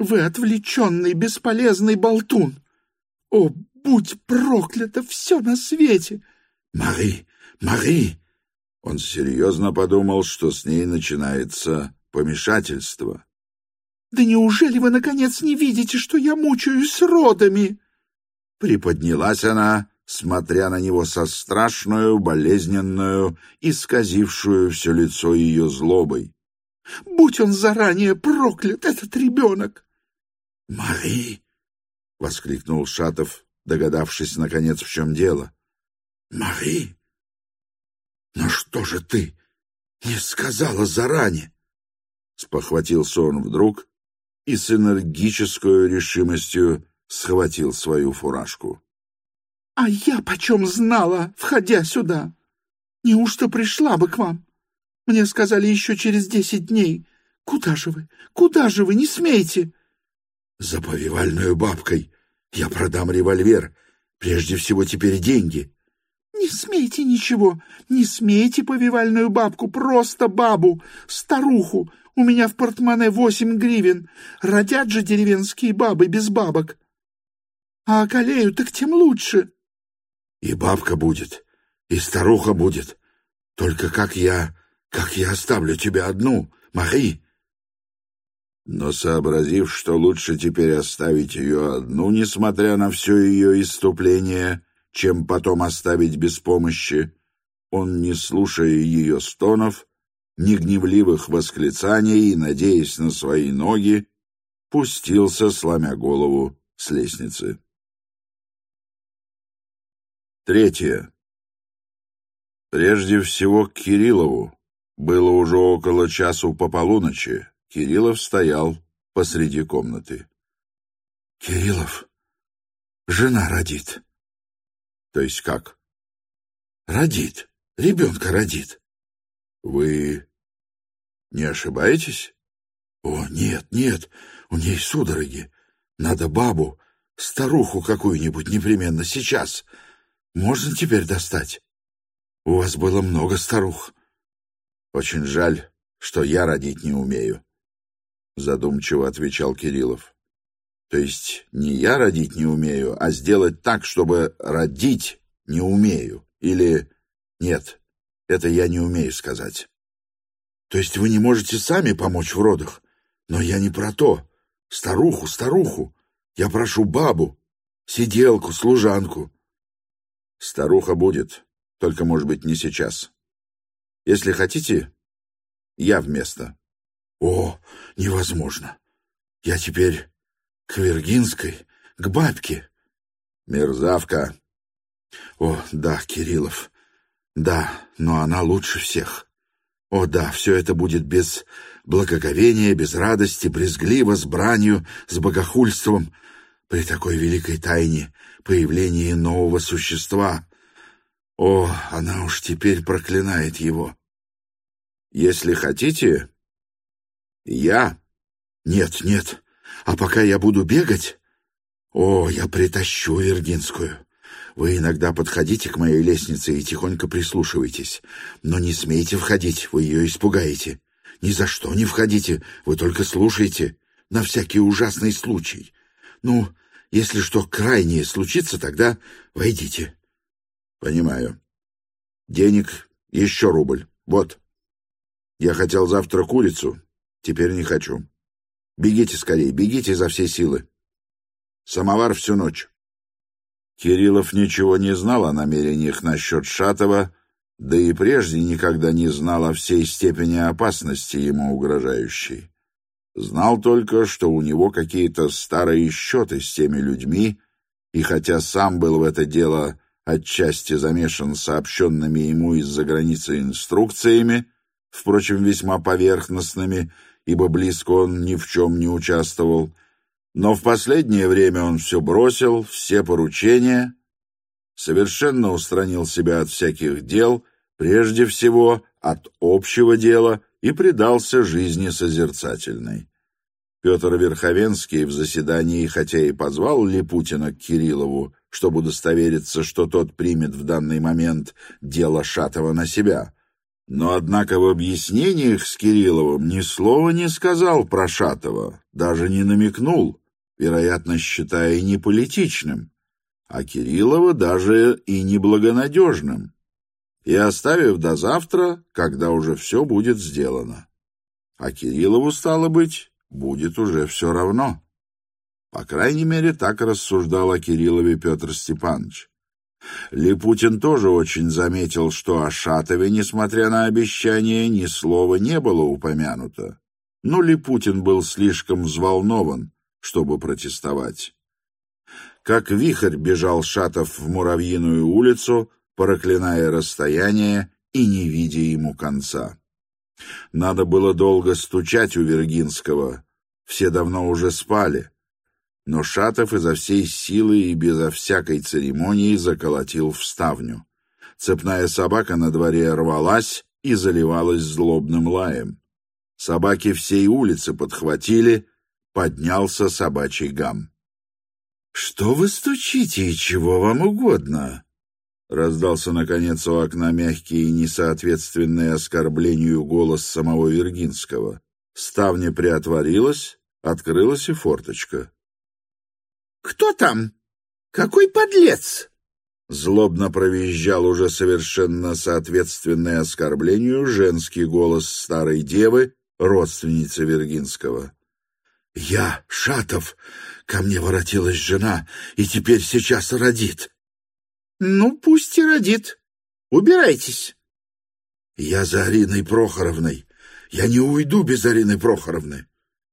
Вы отвлеченный, бесполезный болтун! О, будь проклято все на свете!» «Мари! Мари!» Он серьезно подумал, что с ней начинается помешательство. «Да неужели вы, наконец, не видите, что я мучаюсь родами?» Приподнялась она, смотря на него со страшную, болезненную, исказившую все лицо ее злобой. «Будь он заранее проклят, этот ребенок!» «Мари!» — воскликнул Шатов, догадавшись, наконец, в чем дело. «Мари! Но что же ты не сказала заранее?» Спохватился он вдруг и с энергической решимостью схватил свою фуражку. «А я почем знала, входя сюда? Неужто пришла бы к вам? Мне сказали еще через десять дней. Куда же вы? Куда же вы? Не смейте!» «За повивальную бабкой я продам револьвер. Прежде всего теперь деньги». «Не смейте ничего, не смейте повивальную бабку, просто бабу, старуху. У меня в портмоне восемь гривен. Родят же деревенские бабы без бабок. А околеют, так тем лучше». «И бабка будет, и старуха будет. Только как я, как я оставлю тебя одну, Мари?» Но, сообразив, что лучше теперь оставить ее одну, несмотря на все ее исступление, чем потом оставить без помощи, он, не слушая ее стонов, ни гневливых восклицаний и, надеясь на свои ноги, пустился, сломя голову, с лестницы. Третье. Прежде всего к Кириллову. Было уже около часу по полуночи. Кириллов стоял посреди комнаты. «Кириллов, жена родит». «То есть как?» «Родит. Ребенка родит». «Вы не ошибаетесь?» «О, нет, нет, у ней судороги. Надо бабу, старуху какую-нибудь непременно сейчас. Можно теперь достать? У вас было много старух». «Очень жаль, что я родить не умею», — задумчиво отвечал Кириллов. «То есть не я родить не умею, а сделать так, чтобы родить не умею. Или нет, это я не умею сказать». «То есть вы не можете сами помочь в родах? Но я не про то. Старуху, старуху. Я прошу бабу, сиделку, служанку». «Старуха будет, только, может быть, не сейчас. Если хотите, я вместо». «О, невозможно. Я теперь к Вергинской, к бабке». «Мерзавка». «О, да, Кириллов, да, но она лучше всех. О, да, все это будет без благоговения, без радости, брезгливо, с бранью, с богохульством, при такой великой тайне появления нового существа. О, она уж теперь проклинает его». «Если хотите, я...» «Нет, нет, а пока я буду бегать... О, я притащу Вергинскую. Вы иногда подходите к моей лестнице и тихонько прислушивайтесь. Но не смейте входить, вы ее испугаете. Ни за что не входите, вы только слушайте, на всякий ужасный случай. Ну, если что крайнее случится, тогда войдите». «Понимаю. Денег еще рубль. Вот. Я хотел завтра курицу, теперь не хочу. Бегите скорее, бегите изо всей силы. Самовар всю ночь». Кириллов ничего не знал о намерениях насчет Шатова, да и прежде никогда не знал о всей степени опасности ему угрожающей. Знал только, что у него какие-то старые счеты с теми людьми, и хотя сам был в это дело отчасти замешан сообщенными ему из-за границы инструкциями, впрочем, весьма поверхностными, ибо близко он ни в чем не участвовал, но в последнее время он все бросил, все поручения, совершенно устранил себя от всяких дел, прежде всего от общего дела, и предался жизни созерцательной. Петр Верховенский в заседании, хотя и позвал Липутина к Кириллову, чтобы удостовериться, что тот примет в данный момент дело Шатова на себя, Но, однако, в объяснениях с Кирилловым ни слова не сказал про Шатова, даже не намекнул, вероятно, считая неполитичным, а Кириллова даже и неблагонадежным, и оставив до завтра, когда уже все будет сделано. А Кириллову, стало быть, будет уже все равно. По крайней мере, так рассуждал о Кириллове Петр Степанович. Липутин тоже очень заметил, что о Шатове, несмотря на обещание, ни слова не было упомянуто. Но Липутин был слишком взволнован, чтобы протестовать. Как вихрь бежал Шатов в Муравьиную улицу, проклиная расстояние и не видя ему конца. Надо было долго стучать у Вергинского, все давно уже спали. Но Шатов изо всей силы и безо всякой церемонии заколотил в ставню. Цепная собака на дворе рвалась и заливалась злобным лаем. Собаки всей улицы подхватили, поднялся собачий гам. — Что вы стучите и чего вам угодно? — раздался, наконец, у окна мягкий и несоответственный оскорблению голос самого Вергинского. Ставня приотворилась, открылась и форточка. «Кто там? Какой подлец?» Злобно провизжал уже совершенно соответственный оскорблению женский голос старой девы, родственницы Вергинского. «Я, Шатов, ко мне воротилась жена, и теперь сейчас родит». «Ну, пусть и родит. Убирайтесь». «Я за Ариной Прохоровной. Я не уйду без Арины Прохоровны».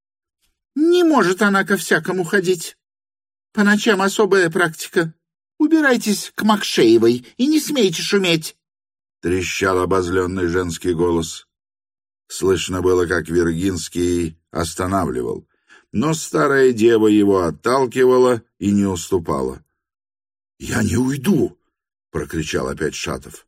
«Не может она ко всякому ходить. По ночам особая практика. Убирайтесь к Макшеевой и не смейте шуметь», — трещал обозленный женский голос. Слышно было, как Вергинский останавливал, но старая дева его отталкивала и не уступала. «Я не уйду!» — прокричал опять Шатов.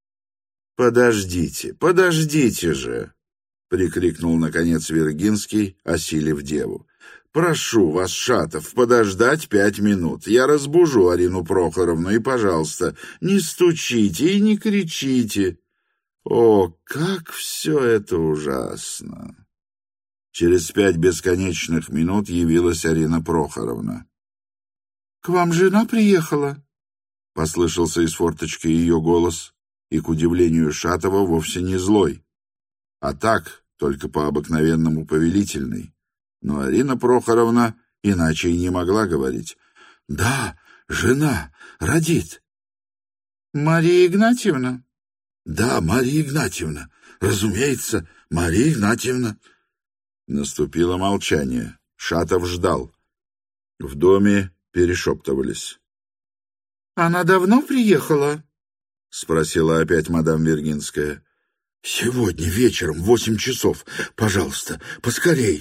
«Подождите, подождите же!» — прикрикнул, наконец, Вергинский, осилив деву. «Прошу вас, Шатов, подождать пять минут. Я разбужу Арину Прохоровну, и, пожалуйста, не стучите и не кричите. О, как все это ужасно!» Через пять бесконечных минут явилась Арина Прохоровна. «К вам жена приехала?» — послышался из форточки ее голос, и, к удивлению Шатова, вовсе не злой, а так, только по-обыкновенному повелительный. Но Арина Прохоровна иначе и не могла говорить. «Да, жена, родит». «Мария Игнатьевна?» «Да, Мария Игнатьевна. Разумеется, Мария Игнатьевна». Наступило молчание. Шатов ждал. В доме перешептывались. «Она давно приехала?» — спросила опять мадам Вергинская. «Сегодня вечером, в восемь часов. Пожалуйста, поскорей».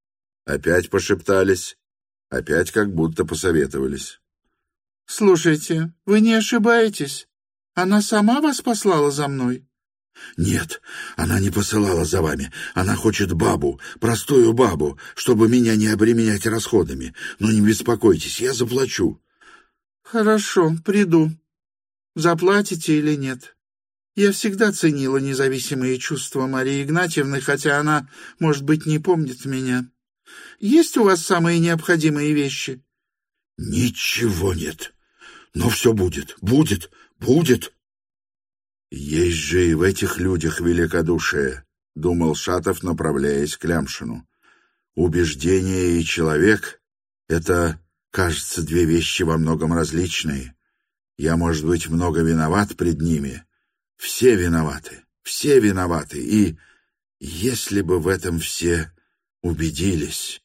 Опять пошептались, опять как будто посоветовались. «Слушайте, вы не ошибаетесь? Она сама вас послала за мной?» «Нет, она не посылала за вами. Она хочет бабу, простую бабу, чтобы меня не обременять расходами. Но не беспокойтесь, я заплачу». «Хорошо, приду. Заплатите или нет? Я всегда ценила независимые чувства Марии Игнатьевны, хотя она, может быть, не помнит меня. Есть у вас самые необходимые вещи?» «Ничего нет. Но все будет, будет, будет». «Есть же и в этих людях великодушие», — думал Шатов, направляясь к Лямшину. «Убеждение и человек — это, кажется, две вещи во многом различные. Я, может быть, много виноват пред ними. Все виноваты, все виноваты, и если бы в этом все убедились».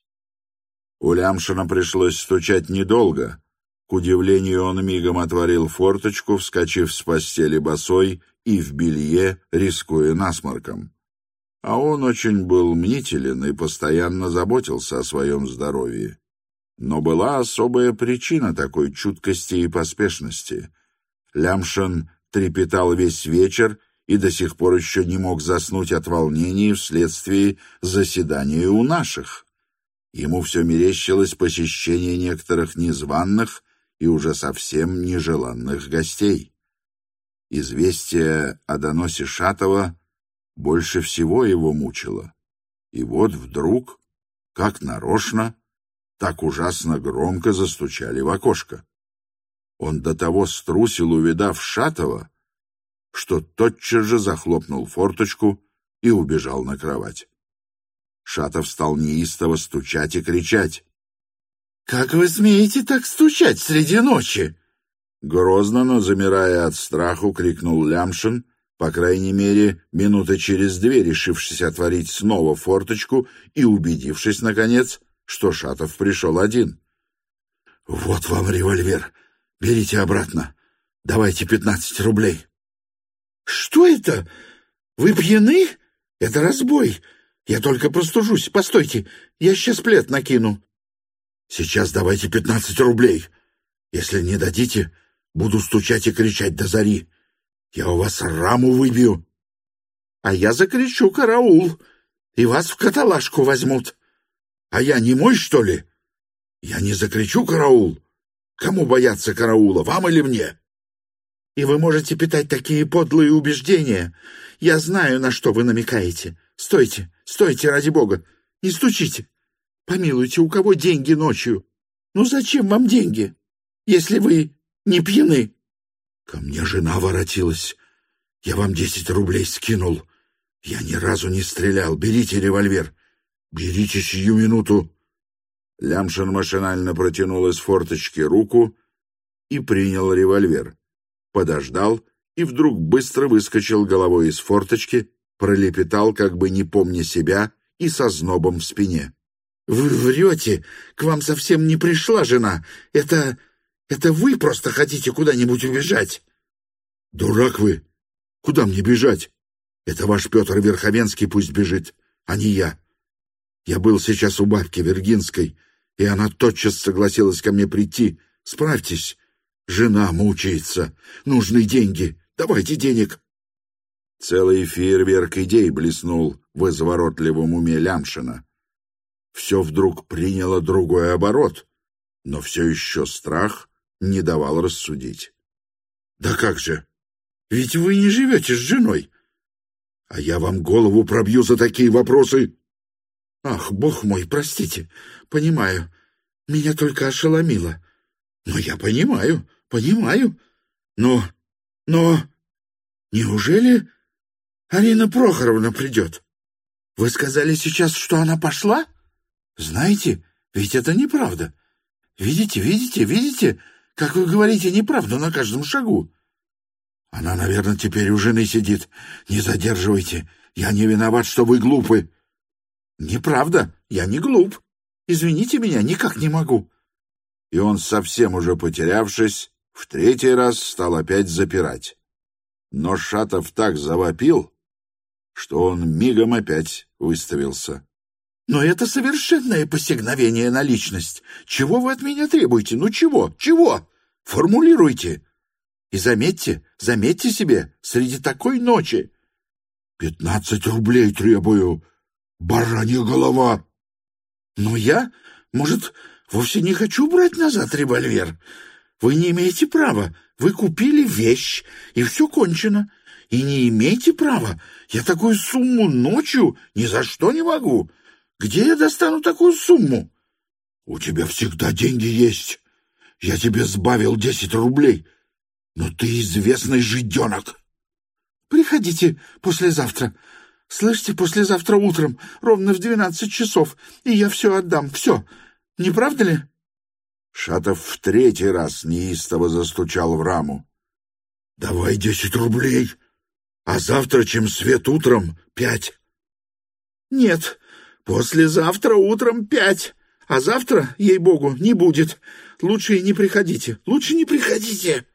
У Лямшина пришлось стучать недолго. К удивлению, он мигом отворил форточку, вскочив с постели босой и в белье, рискуя насморком. А он очень был мнителен и постоянно заботился о своем здоровье. Но была особая причина такой чуткости и поспешности. Лямшин трепетал весь вечер и до сих пор еще не мог заснуть от волнения вследствие заседания у наших. Ему все мерещилось посещение некоторых незваных и уже совсем нежеланных гостей. Известие о доносе Шатова Больше всего его мучило. И вот вдруг, как нарочно, так ужасно громко застучали в окошко. Он до того струсил, увидав Шатова, что тотчас же захлопнул форточку и убежал на кровать. Шатов стал неистово стучать и кричать. «Как вы смеете так стучать среди ночи?» Грозно, но замирая от страху, крикнул Лямшин, по крайней мере, минуты через две решившись отворить снова форточку и убедившись, наконец, что Шатов пришел один. «Вот вам револьвер. Берите обратно. Давайте пятнадцать рублей». «Что это? Вы пьяны? Это разбой. Я только простужусь. Постойте, я сейчас плед накину». «Сейчас давайте пятнадцать рублей. Если не дадите, буду стучать и кричать до зари. Я у вас раму выбью». «А я закричу караул, и вас в каталажку возьмут». «А я не мой, что ли? Я не закричу караул. Кому бояться караула, вам или мне?» «И вы можете питать такие подлые убеждения. Я знаю, на что вы намекаете. Стойте, стойте, ради бога, не стучите. Помилуйте, у кого деньги ночью? Ну зачем вам деньги, если вы не пьяны?» «Ко мне жена воротилась. Я вам десять рублей скинул. Я ни разу не стрелял. Берите револьвер. Берите сию минуту». Лямшин машинально протянул из форточки руку и принял револьвер. Подождал и вдруг быстро выскочил головой из форточки, пролепетал, как бы не помня себя, и со знобом в спине. «Вы врете! К вам совсем не пришла жена! Это... это вы просто хотите куда-нибудь убежать!» «Дурак вы! Куда мне бежать? Это ваш Петр Верховенский пусть бежит, а не я. Я был сейчас у бабки Вергинской, и она тотчас согласилась ко мне прийти. Справьтесь, жена мучается, нужны деньги, давайте денег». Целый фейерверк идей блеснул в изворотливом уме Лямшина. Все вдруг приняло другой оборот, но все еще страх не давал рассудить. «Да как же? Ведь вы не живете с женой. А я вам голову пробью за такие вопросы. Ах, бог мой, простите, понимаю, меня только ошеломило. Но я понимаю, понимаю. Но, но, неужели Арина Прохоровна придет? Вы сказали сейчас, что она пошла? Знаете, ведь это неправда. Видите, видите, видите, как вы говорите неправду на каждом шагу. Она, наверное, теперь у жены сидит. Не задерживайте, я не виноват, что вы глупы». «Неправда, я не глуп. Извините меня, никак не могу». И он, совсем уже потерявшись, в третий раз стал опять запирать. Но Шатов так завопил, что он мигом опять выставился. «Но это совершенное посягновение на личность. Чего вы от меня требуете? Ну чего? Чего? Формулируйте. И заметьте, заметьте себе, среди такой ночи...» «Пятнадцать рублей требую, баранья голова». «Но я, может, вовсе не хочу брать назад револьвер. Вы не имеете права. Вы купили вещь, и все кончено. И не имеете права. Я такую сумму ночью ни за что не могу. Где я достану такую сумму?» «У тебя всегда деньги есть. Я тебе сбавил десять рублей. Но ты известный жиденок». «Приходите послезавтра. Слышите, послезавтра утром, ровно в двенадцать часов, и я все отдам, все. Не правда ли?» Шатов в третий раз неистово застучал в раму. «Давай десять рублей, а завтра, чем свет утром, пять». «Нет, послезавтра утром пять, а завтра, ей-богу, не будет. Лучше и не приходите, лучше не приходите».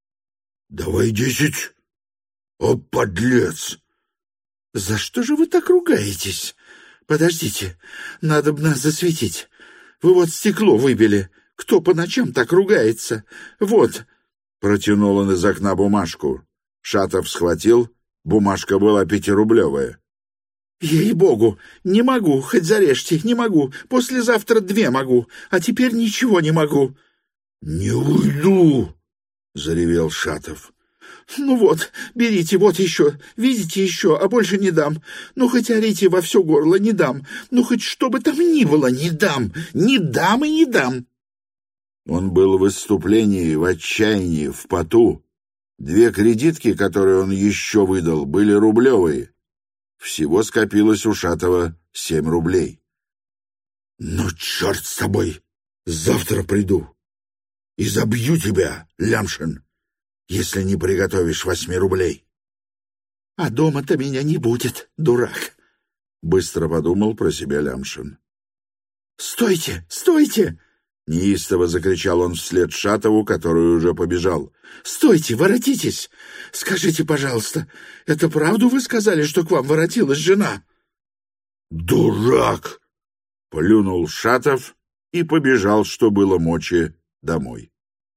«Давай десять. О, подлец!» «За что же вы так ругаетесь? Подождите, надо бы нас засветить. Вы вот стекло выбили. Кто по ночам так ругается? Вот». Протянул он из окна бумажку. Шатов схватил. Бумажка была пятирублевая. «Ей-богу, не могу, хоть зарежьте, не могу. Послезавтра две могу, а теперь ничего не могу». «Не уйду!» — заревел Шатов. Ну вот, берите, вот еще, видите еще, а больше не дам. Ну хоть орите во все горло, не дам. Ну хоть что бы там ни было, не дам, не дам и не дам». Он был в выступлении, в отчаянии, в поту. Две кредитки, которые он еще выдал, были рублевые. Всего скопилось у Шатова семь рублей. «Ну, черт с тобой! Завтра приду и забью тебя, Лямшин, если не приготовишь восьми рублей». «А дома-то меня не будет, дурак», — быстро подумал про себя Лямшин. «Стойте, стойте!» — неистово закричал он вслед Шатову, который уже побежал. «Стойте, воротитесь! Скажите, пожалуйста, это правду вы сказали, что к вам воротилась жена?» «Дурак!» — плюнул Шатов и побежал, что было мочи, домой.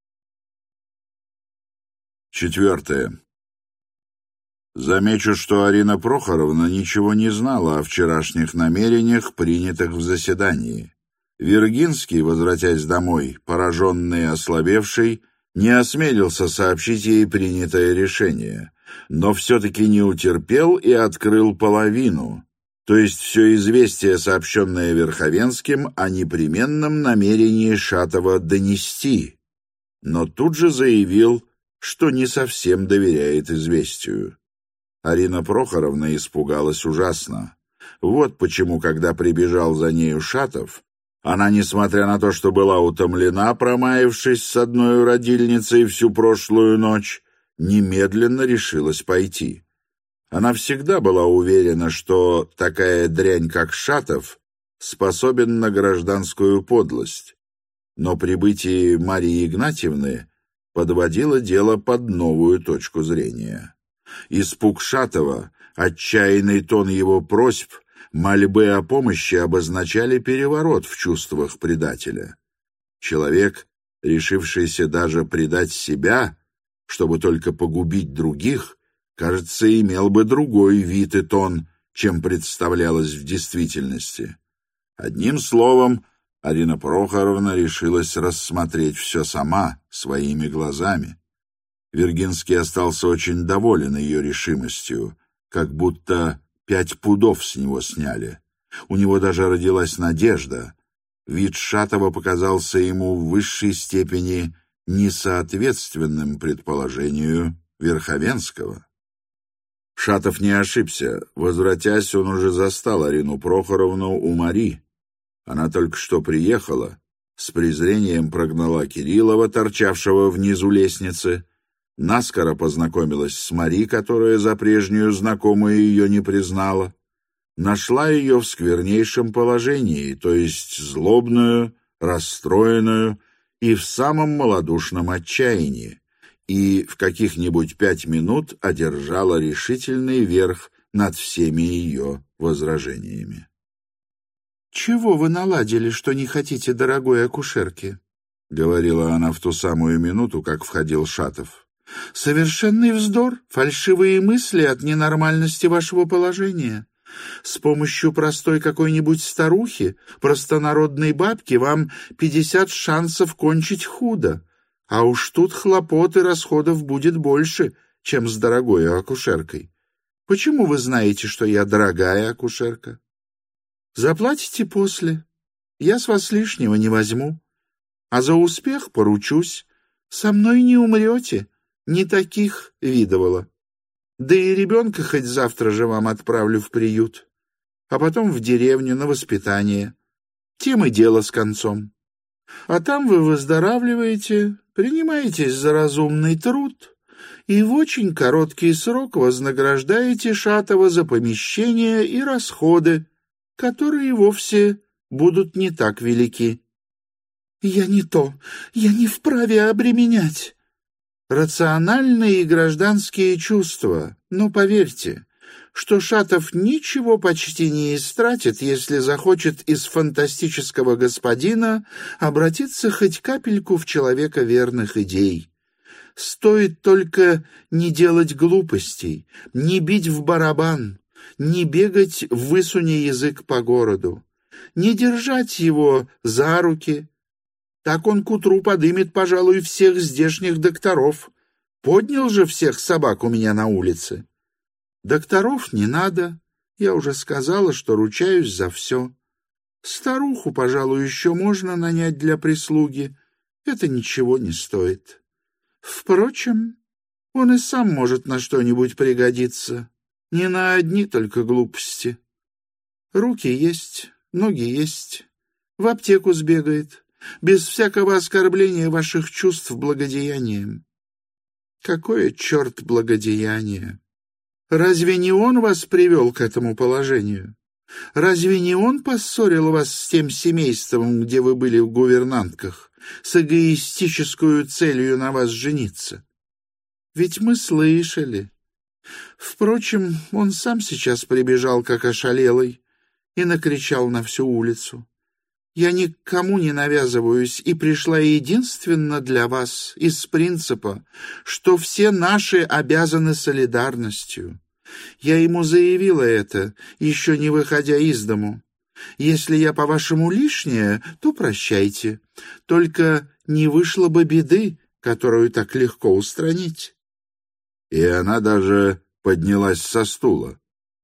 Четвертое. Замечу, что Арина Прохоровна ничего не знала о вчерашних намерениях, принятых в заседании. Вергинский, возвратясь домой, пораженный и ослабевший, не осмелился сообщить ей принятое решение, но все-таки не утерпел и открыл половину, то есть все известие, сообщенное Верховенским, о непременном намерении Шатова донести, но тут же заявил, что не совсем доверяет известию. Арина Прохоровна испугалась ужасно. Вот почему, когда прибежал за нею Шатов, она, несмотря на то, что была утомлена, промаявшись с одной родильницей всю прошлую ночь, немедленно решилась пойти. Она всегда была уверена, что такая дрянь, как Шатов, способен на гражданскую подлость. Но прибытие Марии Игнатьевны подводило дело под новую точку зрения. Испуг Шатова, отчаянный тон его просьб, мольбы о помощи обозначали переворот в чувствах предателя. Человек, решившийся даже предать себя, чтобы только погубить других, кажется, имел бы другой вид и тон, чем представлялось в действительности. Одним словом, Арина Прохоровна решилась рассмотреть все сама, своими глазами. Вергинский остался очень доволен ее решимостью, как будто пять пудов с него сняли. У него даже родилась надежда. Вид Шатова показался ему в высшей степени несоответственным предположению Верховенского. Шатов не ошибся. Возвратясь, он уже застал Арину Прохоровну у Мари. Она только что приехала, с презрением прогнала Кириллова, торчавшего внизу лестницы, наскоро познакомилась с Мари, которая за прежнюю знакомую ее не признала, нашла ее в сквернейшем положении, то есть злобную, расстроенную и в самом малодушном отчаянии, и в каких-нибудь пять минут одержала решительный верх над всеми ее возражениями. «Чего вы наладили, что не хотите дорогой акушерки?» — говорила она в ту самую минуту, как входил Шатов. «Совершенный вздор, фальшивые мысли от ненормальности вашего положения. С помощью простой какой-нибудь старухи, простонародной бабки, вам пятьдесят шансов кончить худо, а уж тут хлопот и расходов будет больше, чем с дорогой акушеркой. Почему вы знаете, что я дорогая акушерка? Заплатите после, я с вас лишнего не возьму, а за успех поручусь, со мной не умрете». Не таких видывала. Да и ребенка хоть завтра же вам отправлю в приют, а потом в деревню на воспитание. Тем и дело с концом. А там вы выздоравливаете, принимаетесь за разумный труд и в очень короткий срок вознаграждаете Шатова за помещение и расходы, которые вовсе будут не так велики. Я не то, я не вправе обременять. Рациональные и гражданские чувства, но поверьте, что Шатов ничего почти не истратит, если захочет из фантастического господина обратиться хоть капельку в человека верных идей. Стоит только не делать глупостей, не бить в барабан, не бегать, высуня язык по городу, не держать его за руки. Так он к утру подымет, пожалуй, всех здешних докторов, Поднял же всех собак у меня на улице. Докторов не надо. Я уже сказала, что ручаюсь за все. Старуху, пожалуй, еще можно нанять для прислуги. Это ничего не стоит. Впрочем, он и сам может на что-нибудь пригодиться. Не на одни только глупости. Руки есть, ноги есть. В аптеку сбегает. Без всякого оскорбления ваших чувств благодеянием. Какое, черт, благодеяние! Разве не он вас привел к этому положению? Разве не он поссорил вас с тем семейством, где вы были в гувернантках, с эгоистической целью на вас жениться? Ведь мы слышали. Впрочем, он сам сейчас прибежал, как ошалелый, и накричал на всю улицу. Я никому не навязываюсь и пришла единственно для вас, из принципа, что все наши обязаны солидарностью. Я ему заявила это, еще не выходя из дому. Если я, по-вашему, лишняя, то прощайте. Только не вышло бы беды, которую так легко устранить. И она даже поднялась со стула.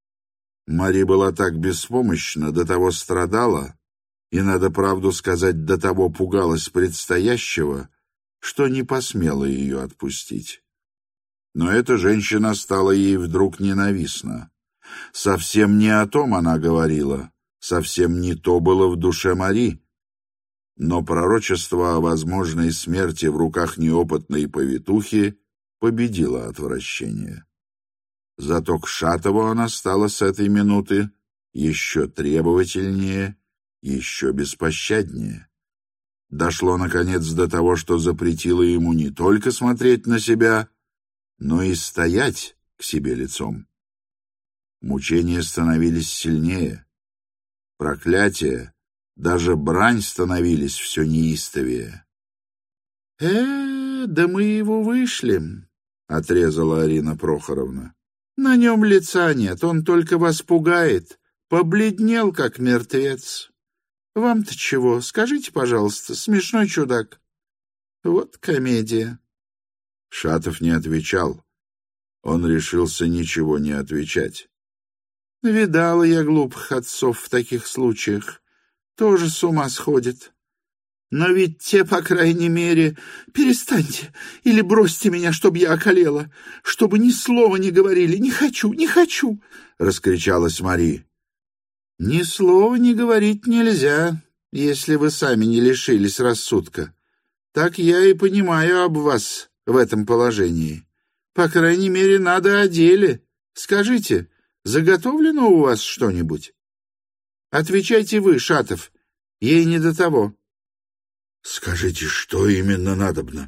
Мари была так беспомощна, до того страдала, и, надо правду сказать, до того пугалась предстоящего, что не посмела ее отпустить. Но эта женщина стала ей вдруг ненавистна. Совсем не о том она говорила, совсем не то было в душе Мари. Но пророчество о возможной смерти в руках неопытной повитухи победило отвращение. Зато к Шатову она стала с этой минуты еще требовательнее, еще беспощаднее. Дошло, наконец, до того, что запретило ему не только смотреть на себя, но и стоять к себе лицом. Мучения становились сильнее. Проклятия, даже брань становились все неистовее. «Э, да мы его вышлем», — отрезала Арина Прохоровна. «На нем лица нет, он только вас пугает. Побледнел, как мертвец. Вам-то чего? Скажите, пожалуйста, смешной чудак. Вот комедия». Шатов не отвечал. Он решился ничего не отвечать. «Видала я глупых отцов в таких случаях. Тоже с ума сходят. Но ведь те, по крайней мере... Перестаньте или бросьте меня, чтобы я околела, чтобы ни слова не говорили. Не хочу, не хочу!» — раскричалась Мари. «Ни слова не говорить нельзя, если вы сами не лишились рассудка. Так я и понимаю об вас в этом положении. По крайней мере, надо о деле. Скажите, заготовлено у вас что-нибудь? Отвечайте вы, Шатов, ей не до того». «Скажите, что именно надобно?»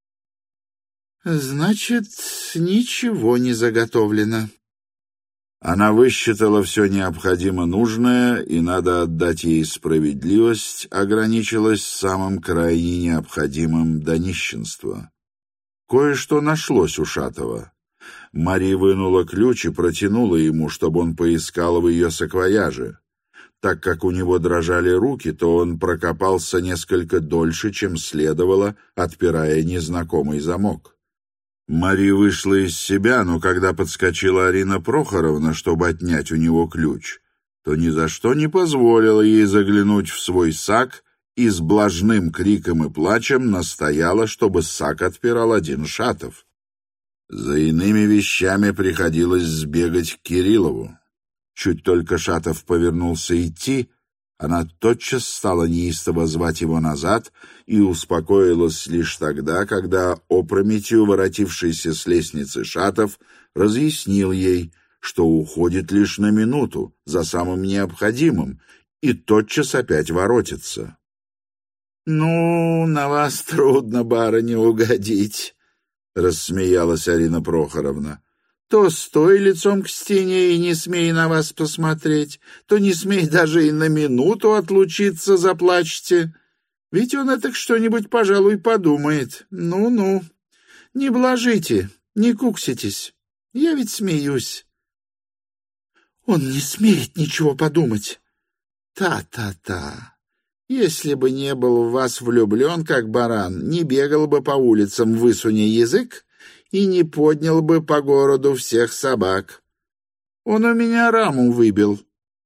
«Значит, ничего не заготовлено». Она высчитала все необходимо нужное, и, надо отдать ей справедливость, ограничилась самым крайне необходимым до нищенства. Кое-что нашлось у Шатова. Мари вынула ключ и протянула ему, чтобы он поискал в ее саквояже. Так как у него дрожали руки, то он прокопался несколько дольше, чем следовало, отпирая незнакомый замок. Мари вышла из себя, но когда подскочила Арина Прохоровна, чтобы отнять у него ключ, то ни за что не позволила ей заглянуть в свой сак и с блажным криком и плачем настояла, чтобы сак отпирал один Шатов. За иными вещами приходилось сбегать к Кириллову. Чуть только Шатов повернулся идти, она тотчас стала неистово звать его назад и успокоилась лишь тогда, когда опрометью воротившийся с лестницы Шатов разъяснил ей, что уходит лишь на минуту за самым необходимым и тотчас опять воротится. «Ну, на вас трудно, барыня, угодить», — рассмеялась Арина Прохоровна. «То стой лицом к стене и не смей на вас посмотреть, то не смей даже и на минуту отлучиться, заплачьте. Ведь он это что-нибудь, пожалуй, подумает. Ну-ну, не блажите, не кукситесь, я ведь смеюсь». «Он не смеет ничего подумать». «Та-та-та. Если бы не был в вас влюблен, как баран, не бегал бы по улицам, высуня язык, и не поднял бы по городу всех собак. Он у меня раму выбил.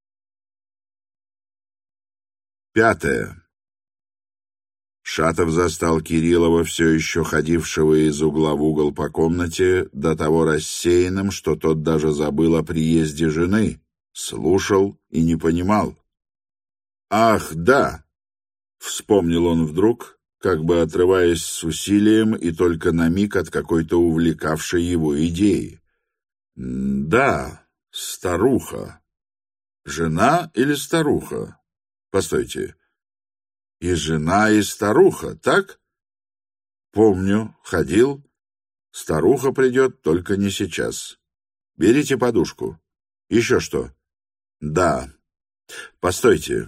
Пятое. Шатов застал Кириллова, все еще ходившего из угла в угол по комнате, до того рассеянным, что тот даже забыл о приезде жены, слушал и не понимал. «Ах, да!» — вспомнил он вдруг, как бы отрываясь с усилием и только на миг от какой-то увлекавшей его идеи. «Да, старуха. Жена или старуха? Постойте. И жена, и старуха, так? Помню, ходил. Старуха придет, только не сейчас. Берите подушку. Еще что? Да. Постойте.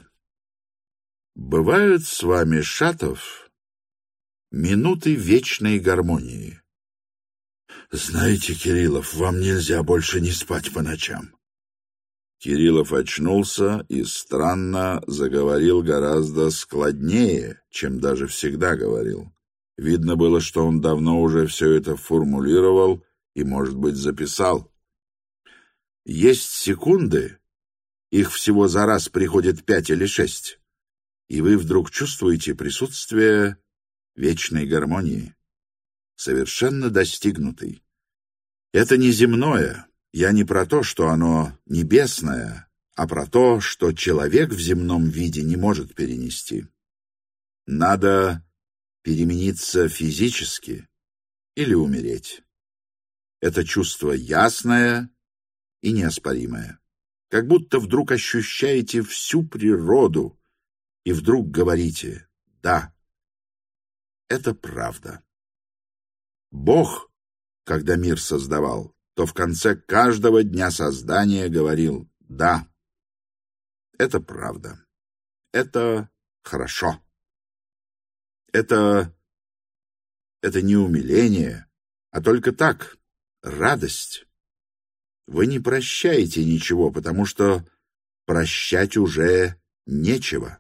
Бывают с вами, Шатов, минуты вечной гармонии. Знаете, Кириллов, вам нельзя больше не спать по ночам. Кириллов очнулся и странно заговорил гораздо складнее, чем даже всегда говорил. Видно было, что он давно уже все это формулировал и, может быть, записал. Есть секунды, их всего за раз приходит пять или шесть, и вы вдруг чувствуете присутствие вечной гармонии, совершенно достигнутой. Это не земное. Я не про то, что оно небесное, а про то, что человек в земном виде не может перенести. Надо перемениться физически или умереть. Это чувство ясное и неоспоримое. Как будто вдруг ощущаете всю природу и вдруг говорите «да». Это правда. Бог, когда мир создавал, то в конце каждого дня создания говорил «да». Это правда. Это хорошо. Это... это не умиление, а только так, радость. Вы не прощаете ничего, потому что прощать уже нечего.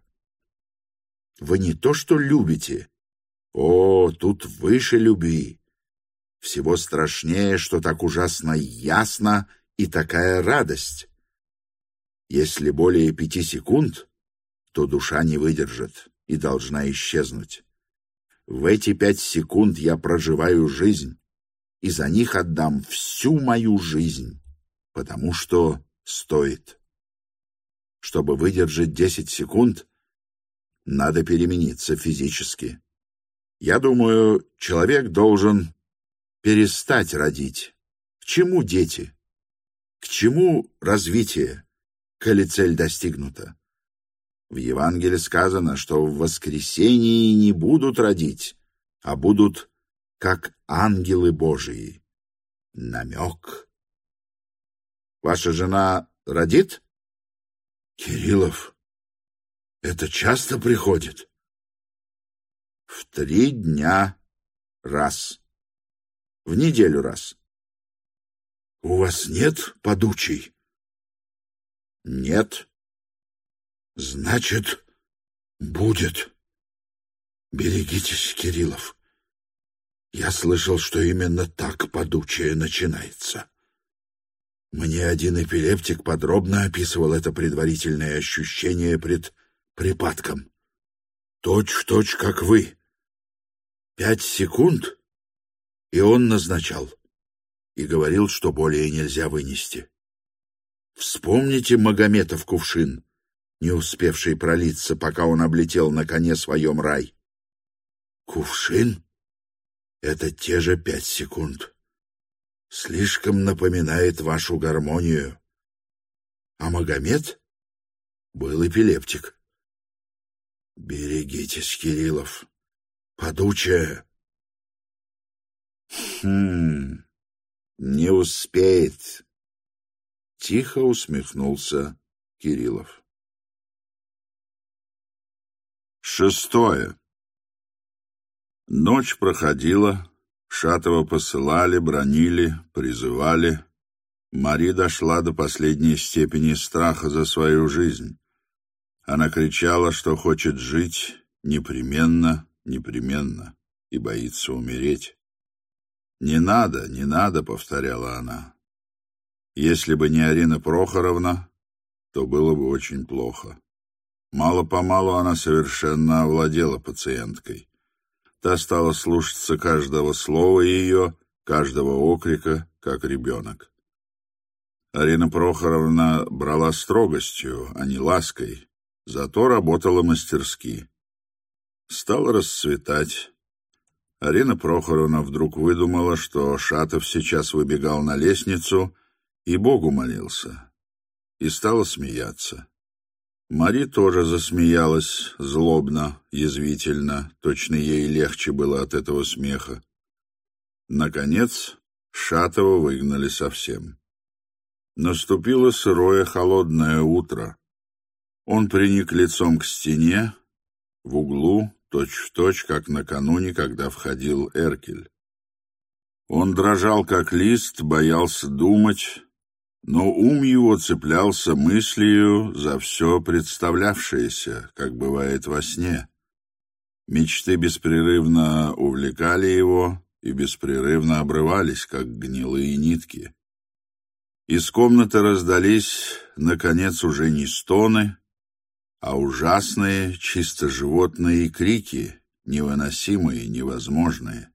Вы не то что любите. О, тут выше любви. Всего страшнее, что так ужасно ясно и такая радость. Если более пяти секунд, то душа не выдержит и должна исчезнуть. В эти пять секунд я проживаю жизнь, и за них отдам всю мою жизнь, потому что стоит. Чтобы выдержать десять секунд, надо перемениться физически. Я думаю, человек должен перестать родить. К чему дети? К чему развитие, коли цель достигнута? В Евангелии сказано, что в воскресении не будут родить, а будут как ангелы Божии. Намек. Ваша жена родит? Кириллов, это часто приходит? В три дня раз. В неделю раз. У вас нет подучей? Нет. Значит, будет. Берегитесь, Кириллов. Я слышал, что именно так подучие начинается. Мне один эпилептик подробно описывал это предварительное ощущение пред припадком. Точь в точь, как вы. Пять секунд, и он назначал. И говорил, что более нельзя вынести. Вспомните Магометов кувшин, не успевший пролиться, пока он облетел на коне своем рай. Кувшин — это те же пять секунд. Слишком напоминает вашу гармонию. А Магомед был эпилептик. Берегитесь, Кириллов. Подучая. Хм, не успеет. Тихо усмехнулся Кириллов. Шестое. Ночь проходила, Шатова посылали, бранили, призывали. Мари дошла до последней степени страха за свою жизнь. Она кричала, что хочет жить непременно, непременно, и боится умереть. «Не надо, не надо», — повторяла она. Если бы не Арина Прохоровна, то было бы очень плохо. Мало-помалу она совершенно овладела пациенткой. Та стала слушаться каждого слова ее, каждого окрика, как ребенок. Арина Прохоровна брала строгостью, а не лаской, зато работала мастерски. Стало расцветать. Арина Прохоровна вдруг выдумала, что Шатов сейчас выбегал на лестницу и Богу молился, и стала смеяться. Мари тоже засмеялась злобно, язвительно, точно ей легче было от этого смеха. Наконец, Шатова выгнали совсем. Наступило сырое холодное утро. Он приник лицом к стене, в углу, точь-в-точь, как накануне, когда входил Эркель. Он дрожал, как лист, боялся думать, но ум его цеплялся мыслью за все представлявшееся, как бывает во сне. Мечты беспрерывно увлекали его и беспрерывно обрывались, как гнилые нитки. Из комнаты раздались, наконец, уже не стоны, а ужасные, чисто животные крики, невыносимые, невозможные.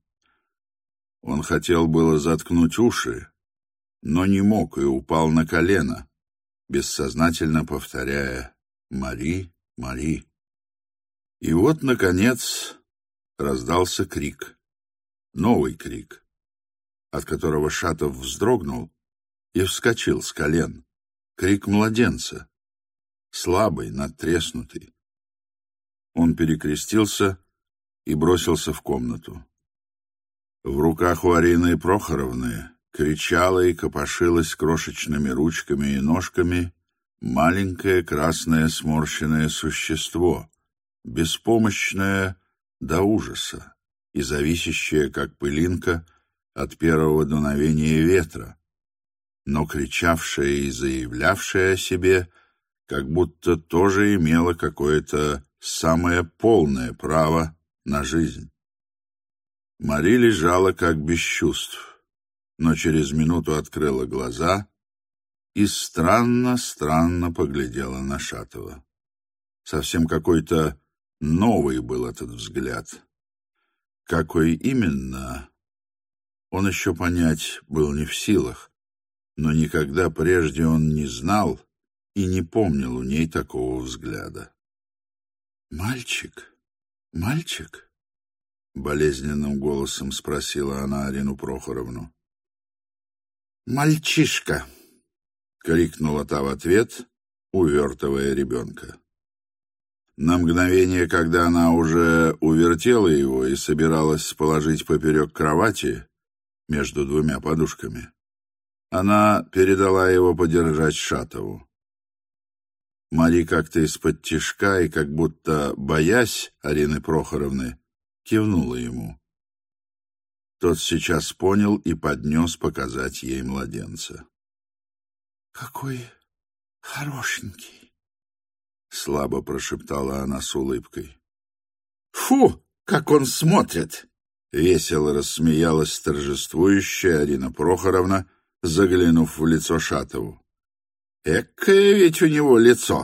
Он хотел было заткнуть уши, но не мог и упал на колено, бессознательно повторяя «Мари, Мари». И вот, наконец, раздался крик, новый крик, от которого Шатов вздрогнул и вскочил с колен, крик младенца, слабый, надтреснутый. Он перекрестился и бросился в комнату. В руках у Арины Прохоровны кричала и копошилась крошечными ручками и ножками маленькое красное сморщенное существо, беспомощное до ужаса и зависящее, как пылинка, от первого дуновения ветра, но кричавшее и заявлявшее о себе, как будто тоже имело какое-то самое полное право на жизнь. Мари лежала как без чувств, но через минуту открыла глаза и странно-странно поглядела на Шатова. Совсем какой-то новый был этот взгляд. Какой именно, он еще понять был не в силах, но никогда прежде он не знал и не помнил у ней такого взгляда. «Мальчик? Мальчик?» — болезненным голосом спросила она Арину Прохоровну. «Мальчишка!» — крикнула та в ответ, увертывая ребенка. На мгновение, когда она уже увертела его и собиралась положить поперек кровати между двумя подушками, она передала его подержать Шатову. Мари как-то из-под тишка и как будто боясь Арины Прохоровны, кивнула ему. Тот сейчас понял и поднес показать ей младенца. «Какой хорошенький!» — слабо прошептала она с улыбкой. «Фу, как он смотрит!» — весело рассмеялась торжествующая Арина Прохоровна, заглянув в лицо Шатову. «Экое ведь у него лицо!»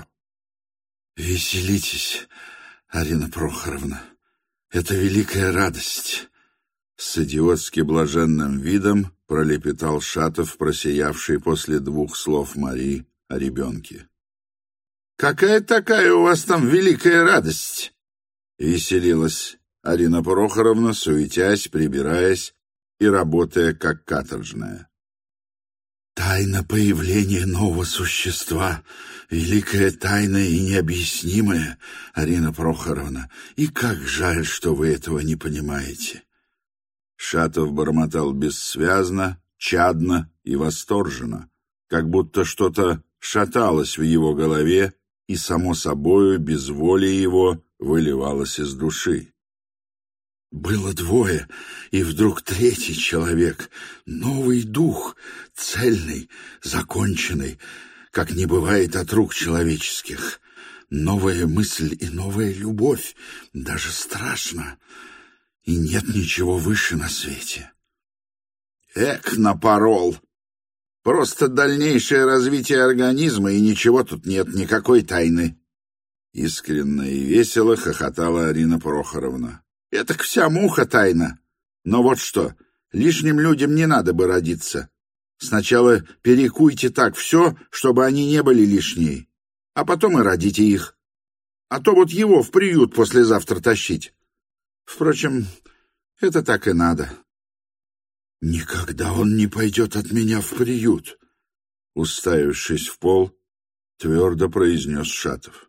«Веселитесь, Арина Прохоровна, это великая радость!» С идиотски блаженным видом пролепетал Шатов, просиявший после двух слов Мари о ребенке. «Какая такая у вас там великая радость?» — веселилась Арина Прохоровна, суетясь, прибираясь и работая как каторжная. «Тайна появления нового существа, великая тайна и необъяснимая, Арина Прохоровна, и как жаль, что вы этого не понимаете». Шатов бормотал бессвязно, чадно и восторженно, как будто что-то шаталось в его голове и, само собою, без воли его выливалось из души. Было двое, и вдруг третий человек, новый дух, цельный, законченный, как не бывает от рук человеческих. Новая мысль и новая любовь, даже страшно. И нет ничего выше на свете. Эк, напорол! Просто дальнейшее развитие организма, и ничего тут нет, никакой тайны. Искренне и весело хохотала Арина Прохоровна. Это вся муха тайна. Но вот что, лишним людям не надо бы родиться. Сначала перекуйте так все, чтобы они не были лишние, а потом и родите их. А то вот его в приют послезавтра тащить. Впрочем, это так и надо. «Никогда он не пойдет от меня в приют», — уставившись в пол, твердо произнес Шатов.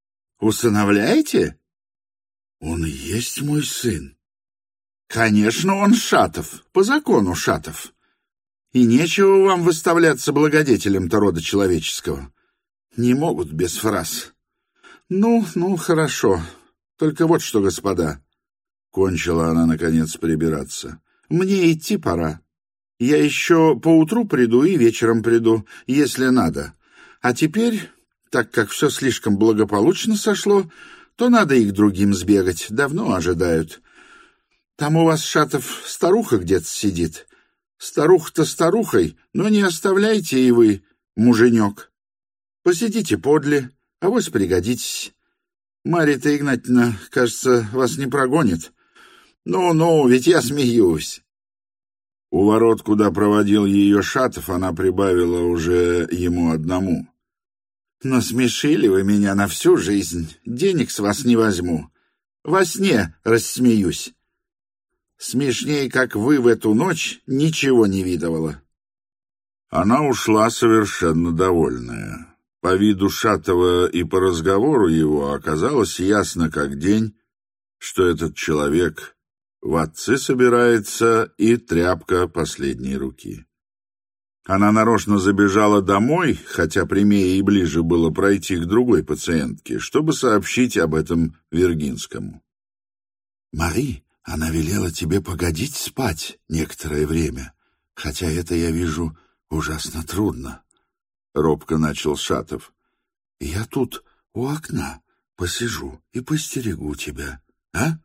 «Усыновляете? Он и есть мой сын». «Конечно, он Шатов, по закону Шатов. И нечего вам выставляться благодетелем-то рода человеческого. Не могут без фраз. Ну, ну, хорошо. Только вот что, господа». Кончила она, наконец, прибираться. «Мне идти пора. Я еще поутру приду и вечером приду, если надо. А теперь, так как все слишком благополучно сошло, то надо и к другим сбегать, давно ожидают. Там у вас, Шатов, старуха где-то сидит. Старуха-то старухой, но не оставляйте и вы, муженек. Посидите подле, авось пригодитесь. Марья-то Игнатьевна, кажется, вас не прогонит. Ну-ну, ведь я смеюсь». У ворот, куда проводил ее Шатов, она прибавила уже ему одному. «Насмешили вы меня на всю жизнь, денег с вас не возьму. Во сне рассмеюсь. Смешнее, как вы в эту ночь, ничего не видывала». Она ушла совершенно довольная. По виду Шатова и по разговору его оказалось ясно как день, что этот человек в отцы собирается и тряпка последней руки. Она нарочно забежала домой, хотя прямее и ближе было пройти к другой пациентке, чтобы сообщить об этом Вергинскому. «Мари, она велела тебе погодить спать некоторое время, хотя это, я вижу, ужасно трудно», — робко начал Шатов. «Я тут у окна посижу и постерегу тебя, а?»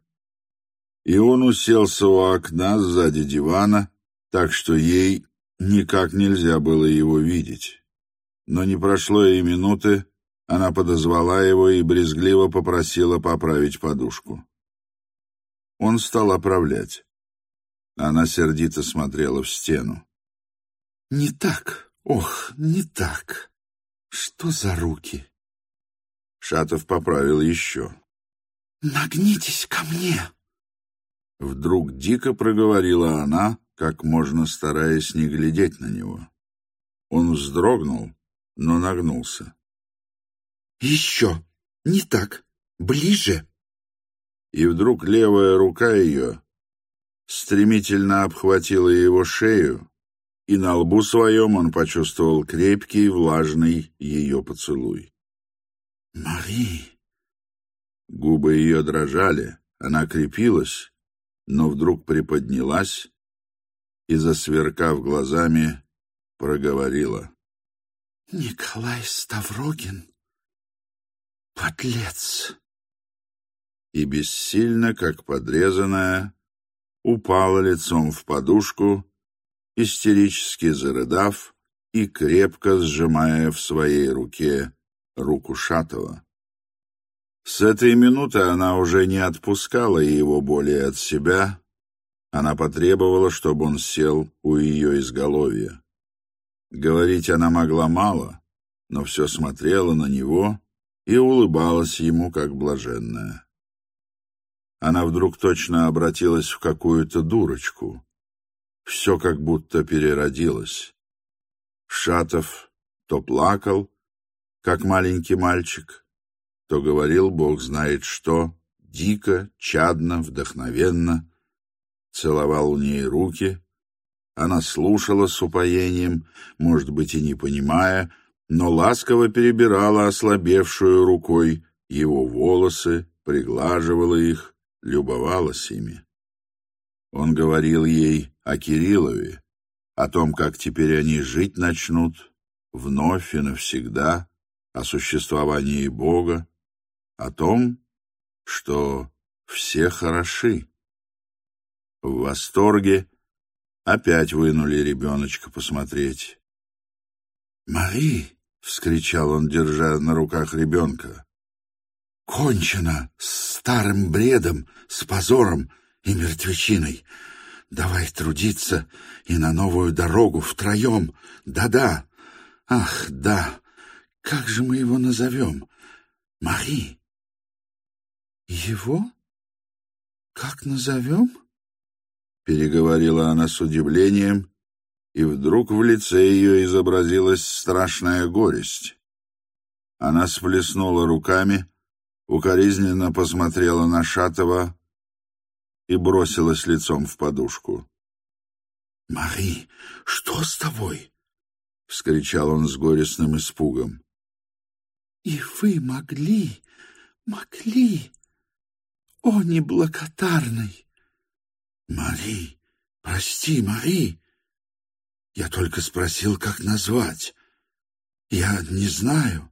И он уселся у окна сзади дивана, так что ей никак нельзя было его видеть. Но не прошло и минуты, она подозвала его и брезгливо попросила поправить подушку. Он стал оправлять. Она сердито смотрела в стену. «Не так, ох, не так. Что за руки?» Шатов поправил еще. «Нагнитесь ко мне!» Вдруг дико проговорила она, как можно стараясь не глядеть на него. Он вздрогнул, но нагнулся. «Еще! Не так! Ближе!» И вдруг левая рука ее стремительно обхватила его шею, и на лбу своем он почувствовал крепкий, влажный ее поцелуй. «Мари!» Губы ее дрожали, она крепилась, но вдруг приподнялась и, засверкав глазами, проговорила. «Николай Ставрогин, подлец!» И бессильно, как подрезанная, упала лицом в подушку, истерически зарыдав и крепко сжимая в своей руке руку Шатова. С этой минуты она уже не отпускала его более от себя. Она потребовала, чтобы он сел у ее изголовья. Говорить она могла мало, но все смотрела на него и улыбалась ему, как блаженная. Она вдруг точно обратилась в какую-то дурочку. Все как будто переродилось. Шатов то плакал, как маленький мальчик, то говорил бог знает что, дико, чадно, вдохновенно, целовал у ней руки. Она слушала с упоением, может быть, и не понимая, но ласково перебирала ослабевшую рукой его волосы, приглаживала их, любовалась ими. Он говорил ей о Кириллове, о том, как теперь они жить начнут, вновь и навсегда, о существовании Бога, о том, что все хороши. В восторге Опять вынули ребеночка посмотреть. «Мари!» — вскричал он, держа на руках ребенка. «Кончено с старым бредом, с позором и мертвечиной. Давай трудиться и на новую дорогу втроем. Да-да, ах, да, как же мы его назовем? Мари!» «Его? Как назовем?» — переговорила она с удивлением, и вдруг в лице ее изобразилась страшная горесть. Она сплеснула руками, укоризненно посмотрела на Шатова и бросилась лицом в подушку. «Мари, что с тобой?» — вскричал он с горестным испугом. «И вы могли, могли, о неблагодарный!» «Мари, прости, Мари, я только спросил, как назвать. Я не знаю».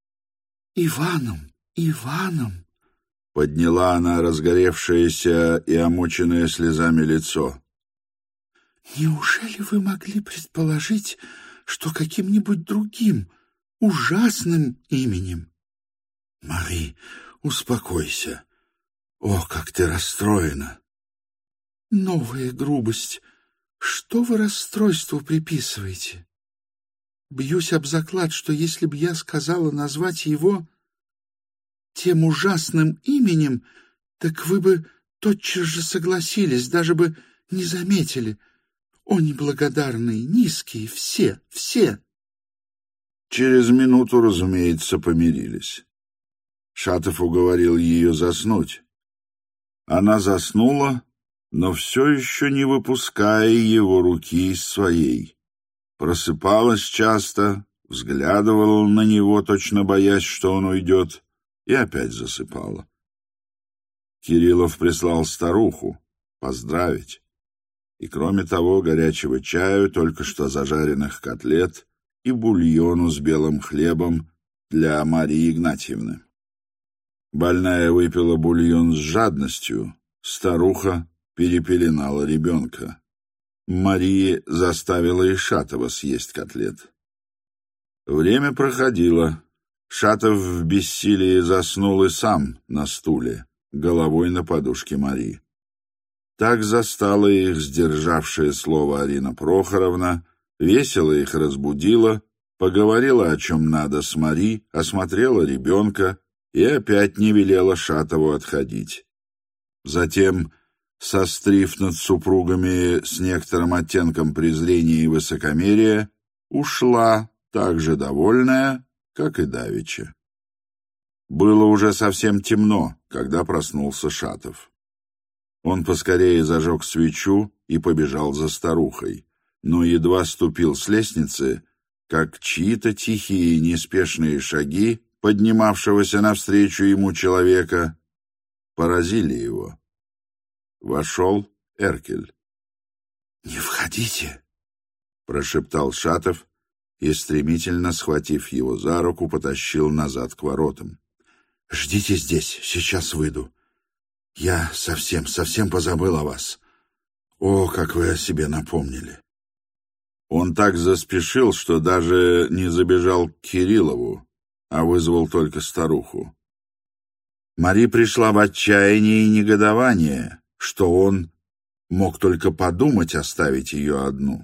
«Иваном, Иваном!» — подняла она разгоревшееся и омоченное слезами лицо. «Неужели вы могли предположить, что каким-нибудь другим, ужасным именем?» «Мари, успокойся. О, как ты расстроена!» «Новая грубость. Что вы расстройству приписываете? Бьюсь об заклад, что если бы я сказала назвать его тем ужасным именем, так вы бы тотчас же согласились, даже бы не заметили. О, неблагодарные, низкие, все, все!» Через минуту, разумеется, помирились. Шатов уговорил ее заснуть. Она заснула, но все еще не выпуская его руки из своей. Просыпалась часто, взглядывала на него, точно боясь, что он уйдет, и опять засыпала. Кириллов прислал старуху поздравить, и, кроме того, горячего чаю, только что зажаренных котлет и бульону с белым хлебом для Марии Игнатьевны. Больная выпила бульон с жадностью, старуха перепеленала ребенка. Мария заставила и Шатова съесть котлет. Время проходило. Шатов в бессилии заснул и сам на стуле, головой на подушке Марии. Так застала их сдержавшее слово Арина Прохоровна, весело их разбудила, поговорила о чем надо с Мари, осмотрела ребенка и опять не велела Шатову отходить. Затем, сострив над супругами с некоторым оттенком презрения и высокомерия, ушла, так же довольная, как и давеча. Было уже совсем темно, когда проснулся Шатов. Он поскорее зажег свечу и побежал за старухой, но едва ступил с лестницы, как чьи-то тихие и неспешные шаги поднимавшегося навстречу ему человека поразили его. Вошел Эркель. «Не входите!» — прошептал Шатов и, стремительно схватив его за руку, потащил назад к воротам. «Ждите здесь, сейчас выйду. Я совсем, совсем позабыл о вас. О, как вы о себе напомнили!» Он так заспешил, что даже не забежал к Кириллову, а вызвал только старуху. Мари пришла в отчаяние и негодование, что он мог только подумать оставить ее одну.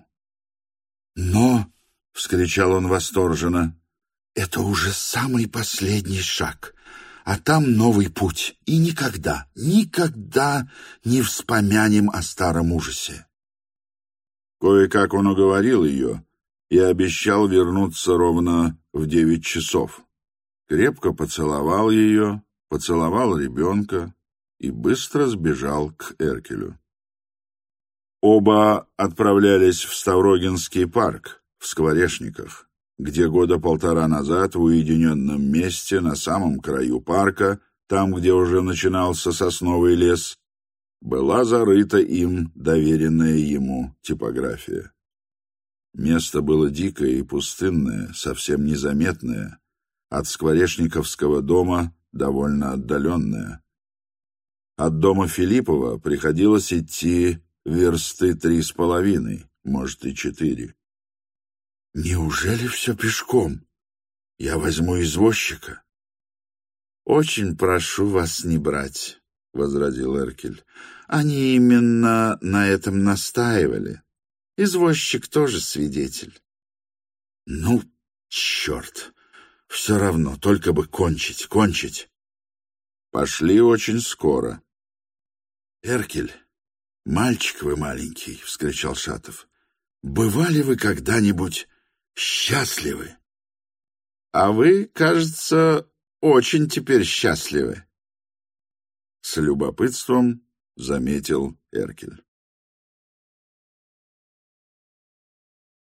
«Но», — вскричал он восторженно, — «это уже самый последний шаг, а там новый путь, и никогда, никогда не вспомянем о старом ужасе». Кое-как он уговорил ее и обещал вернуться ровно в девять часов. Крепко поцеловал ее, поцеловал ребенка и быстро сбежал к Эркелю. Оба отправлялись в Ставрогинский парк, в Скворечниках, где года полтора назад в уединенном месте на самом краю парка, там, где уже начинался сосновый лес, была зарыта им доверенная ему типография. Место было дикое и пустынное, совсем незаметное, от Скворечниковского дома довольно отдаленное. От дома Филиппова приходилось идти версты три с половиной, может, и четыре. Неужели все пешком? Я возьму извозчика. Очень прошу вас не брать, — возразил Эркель. Они именно на этом настаивали. Извозчик тоже свидетель. Ну, черт! Все равно, только бы кончить, кончить. Пошли очень скоро. Эркель, мальчик вы маленький, — вскричал Шатов. Бывали вы когда-нибудь счастливы? А вы, кажется, очень теперь счастливы. С любопытством заметил Эркель.